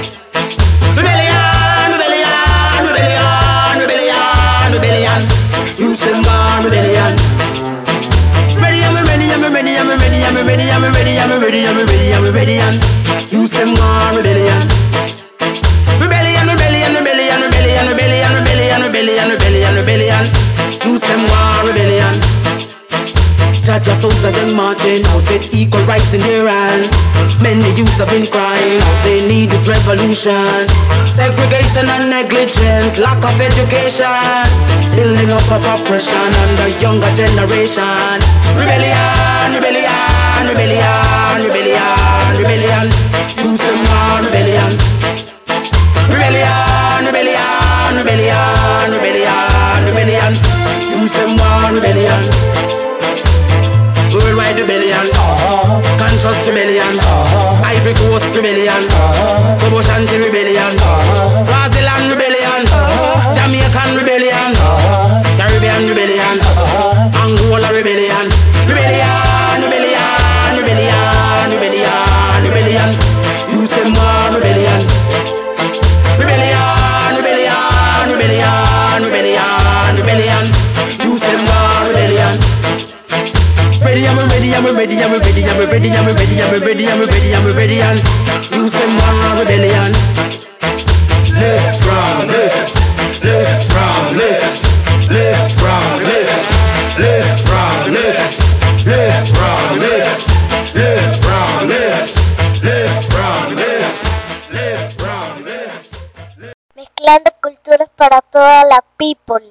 Rebellion, you say more rebellion. Ready, I'm ready, I'm ready, I'm ready, I'm ready, I'm ready, I'm ready, I'm ready, I'm ready, you say more rebellion. Rebellion, rebellion, rebellion, rebellion, rebellion, rebellion, rebellion, rebellion, rebellion, you say more rebellion. Jaja soldiers them marching out with equal rights in their hand. Many youths have been crying out, they need this revolution. Segregation and negligence, lack of education, building up of oppression on the younger generation. Rebellion, rebellion, rebellion, rebellion, rebellion. You say more rebellion. Rebellion, rebellion, rebellion, rebellion, rebellion. You say more rebellion. Worldwide rebellion, uh-huh. Conscious rebellion, uh-huh. Ivory Coast rebellion, uh-huh. Togo Shanti rebellion, uh-huh. Swaziland rebellion, uh-huh. Jamaican rebellion, uh-huh. Caribbean rebellion, uh-huh. Angola rebellion, rebellion, rebellion, rebellion, rebellion, rebellion. You say more rebellion. Rebellion, rebellion, rebellion, rebellion, rebellion. You say more rebellion. Ready, I'm ready, I'm ready, I'm ready, I'm ready, I'm ready, I'm ready, I'm ready, I'm ready, and use them more rebellion. Left from left, left from left, left from left, left from left, left from left, left from left, left from left, left from left. Mezclando culturas para toda la people.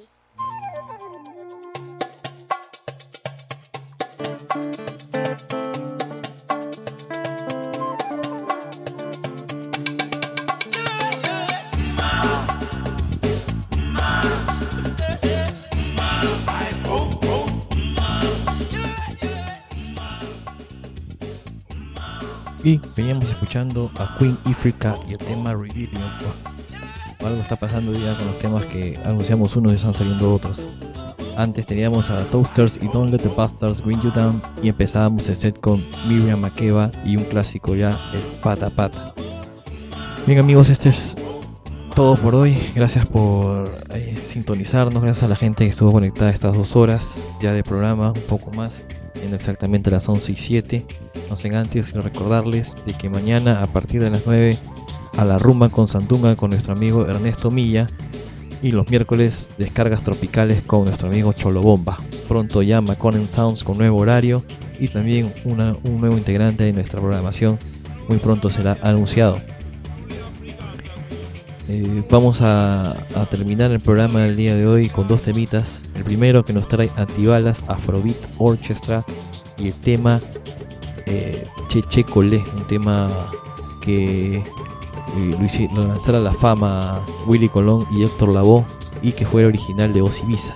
Y veníamos escuchando a Queen Ifrica y el tema Rebellion. Oh, algo está pasando ya con los temas que anunciamos unos y están saliendo otros. Antes teníamos a Toasters y Don't Let the Bastards Bring You Down, y empezábamos el set con Miriam Makeba y un clásico ya, el Pata Pata. Bien amigos, este es todo por hoy. Gracias por eh, sintonizarnos, gracias a la gente que estuvo conectada estas dos horas ya de programa, un poco más, en exactamente las once y siete. No sé, antes quiero recordarles de que mañana a partir de las nueve a la rumba con Sandunga con nuestro amigo Ernesto Milla, y los miércoles descargas tropicales con nuestro amigo Cholo Bomba. Pronto ya Maconen Sounds con nuevo horario y también una, un nuevo integrante de nuestra programación muy pronto será anunciado. Eh, vamos a, a terminar el programa del día de hoy con dos temitas. El primero que nos trae Antibalas Afrobeat Orchestra y el tema eh, Che Che Colé, un tema que eh, lo, hice, lo lanzara a la fama Willy Colón y Héctor Lavoe, y que fue el original de Voz Ibiza.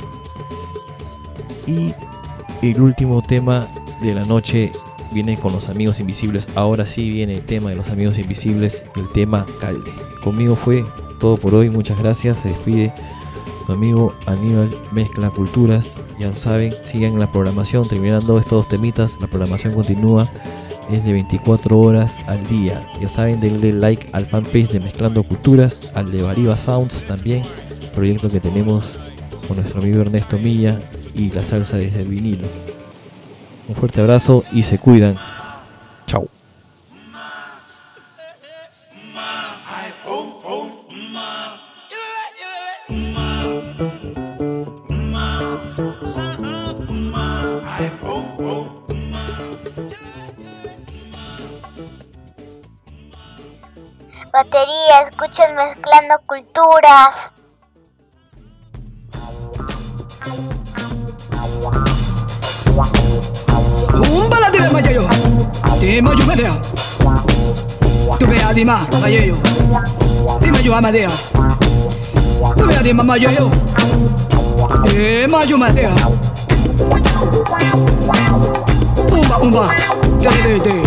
Y el último tema de la noche viene con Los Amigos Invisibles. Ahora sí viene el tema de Los Amigos Invisibles, el tema Calde. Conmigo fue todo por hoy, muchas gracias. Se despide tu amigo Aníbal Mezcla Culturas. Ya lo saben, sigan la programación, terminando estos dos temitas. La programación continúa, es de veinticuatro horas al día. Ya saben, denle like al fanpage de Mezclando Culturas, al de Bariba Sounds también, proyecto que tenemos con nuestro amigo Ernesto Milla y la salsa desde el vinilo. Un fuerte abrazo y se cuidan. Chao. Batería, escuchas Mezclando Culturas. Umbala di ma yo, di ma yo madea. Tu vea di ma ma yo, di ma yo amadea. Tu vea di ma ma yo, di ma yo madea. Umba umba, de de de.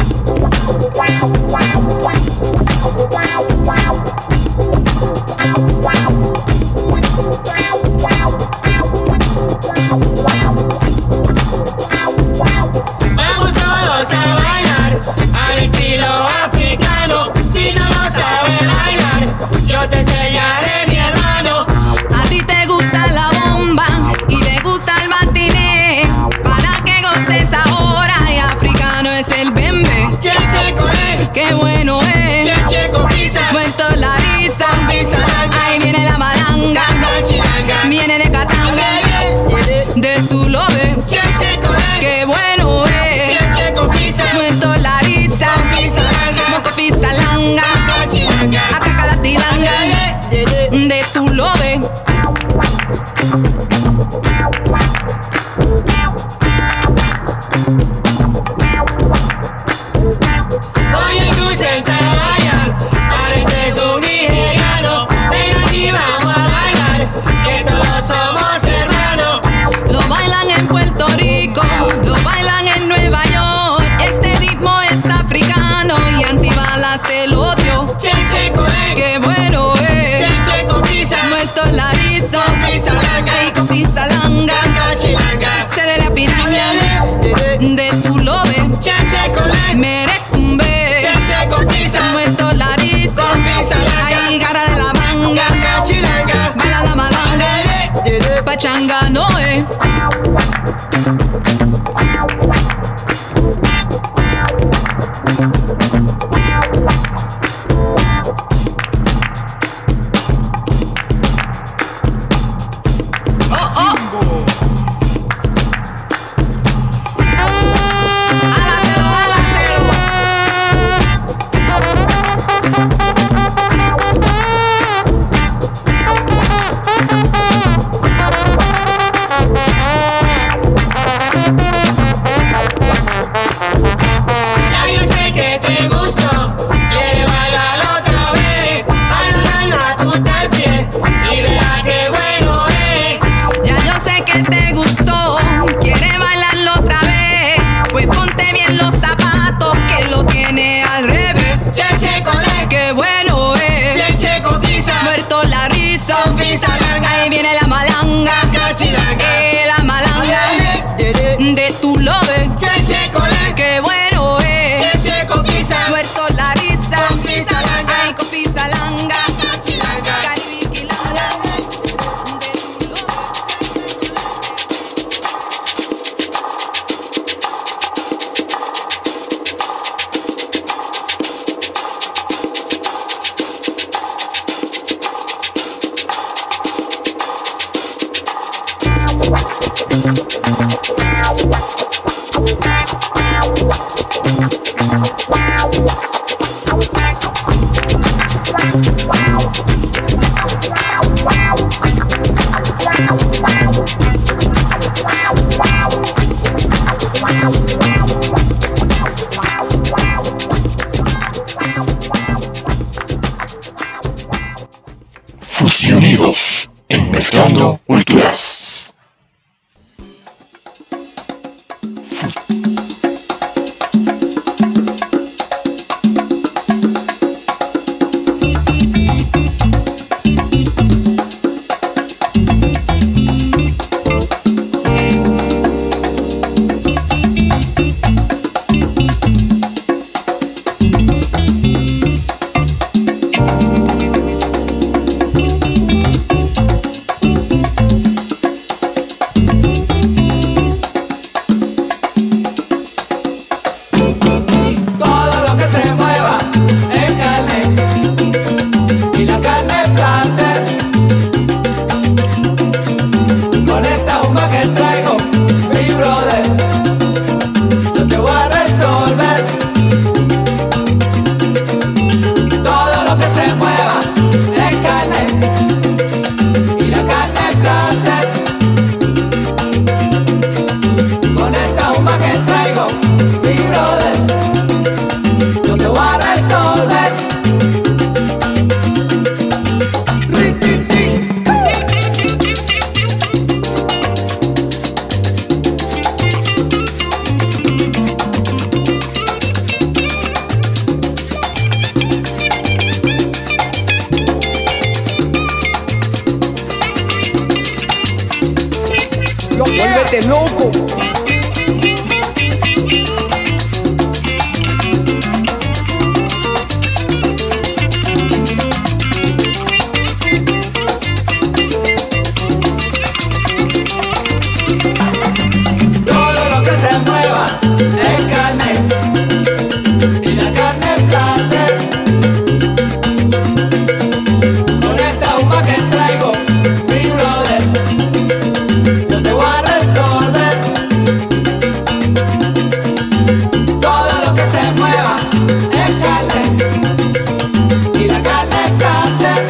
Vamos todos a bailar al estilo africano. Si no lo sabes bailar, yo te enseñaré, mi hermano. A ti te gusta la bomba y te gusta el matiné, para que goces ahora, y africano es el bembe. Che che con él, qué bueno es. Che che con pizza, vuelto la risa. Ahí viene la malanga, chilanga, viene de Catanga, de tu lobe. Che che con él, qué bueno es. Che che con pizza, vuelto la risa. Moco pizza langa, ataca la tilanga, de tu lobe. Oye tú sentado allá, pareces un nigeriano. Ven aquí, vamos a bailar, que todos somos hermanos. Lo bailan en Puerto Rico, lo bailan en Nueva York. Este ritmo es africano y Antibalas se lo dio. Che che con él, qué bueno es. Che che con pizza, muerto la risa. Ahí con pizza langa, se de la piraña, de tu lobe. Che che con él, merecumbe. Che che con pizza, muerto la risa. Ahí gara de la manga, baila la malanga, pachanga no es. Oh, oh. Ya yo sé que te muerto la risa. Ahí viene la malanga, eh, la malanga de tu love. Qué bueno es, muerto la risa. Ay, con pisalanga, caribiquilanga. Fusionidos en Mezclando Culturas. Vuélvete loco. Todo lo que se mueva es carne y la carne es placer. Con esta humba que traigo, mi brother, yo te voy a resolver. Todo lo que se mueva es carne y la carne es placer.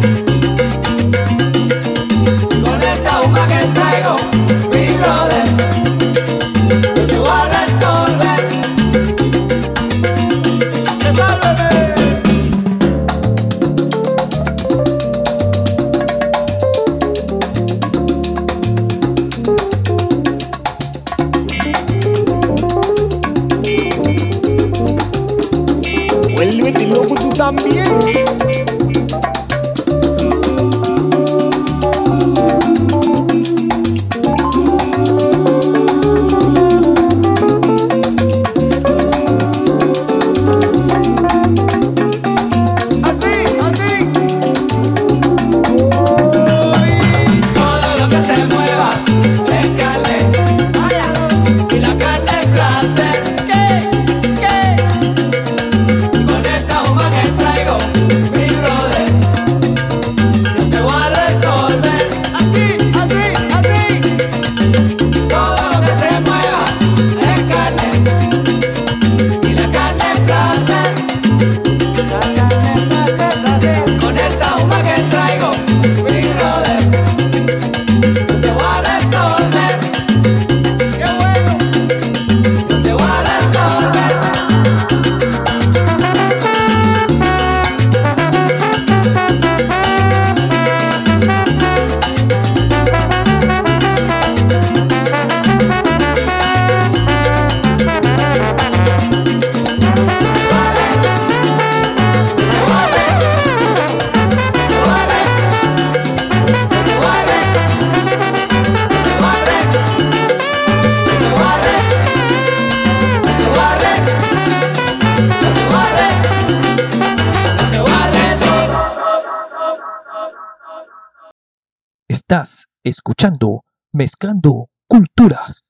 Con esta humba que traigo, mi brother, yo te voy a resolver. ¡Resólveme! Vuélvete loco tú también. Todo lo que se mueva es carne y la carne es placer. ¿Qué? ¿Qué? Con esta humba que traigo, Estás escuchando Mezclando Culturas.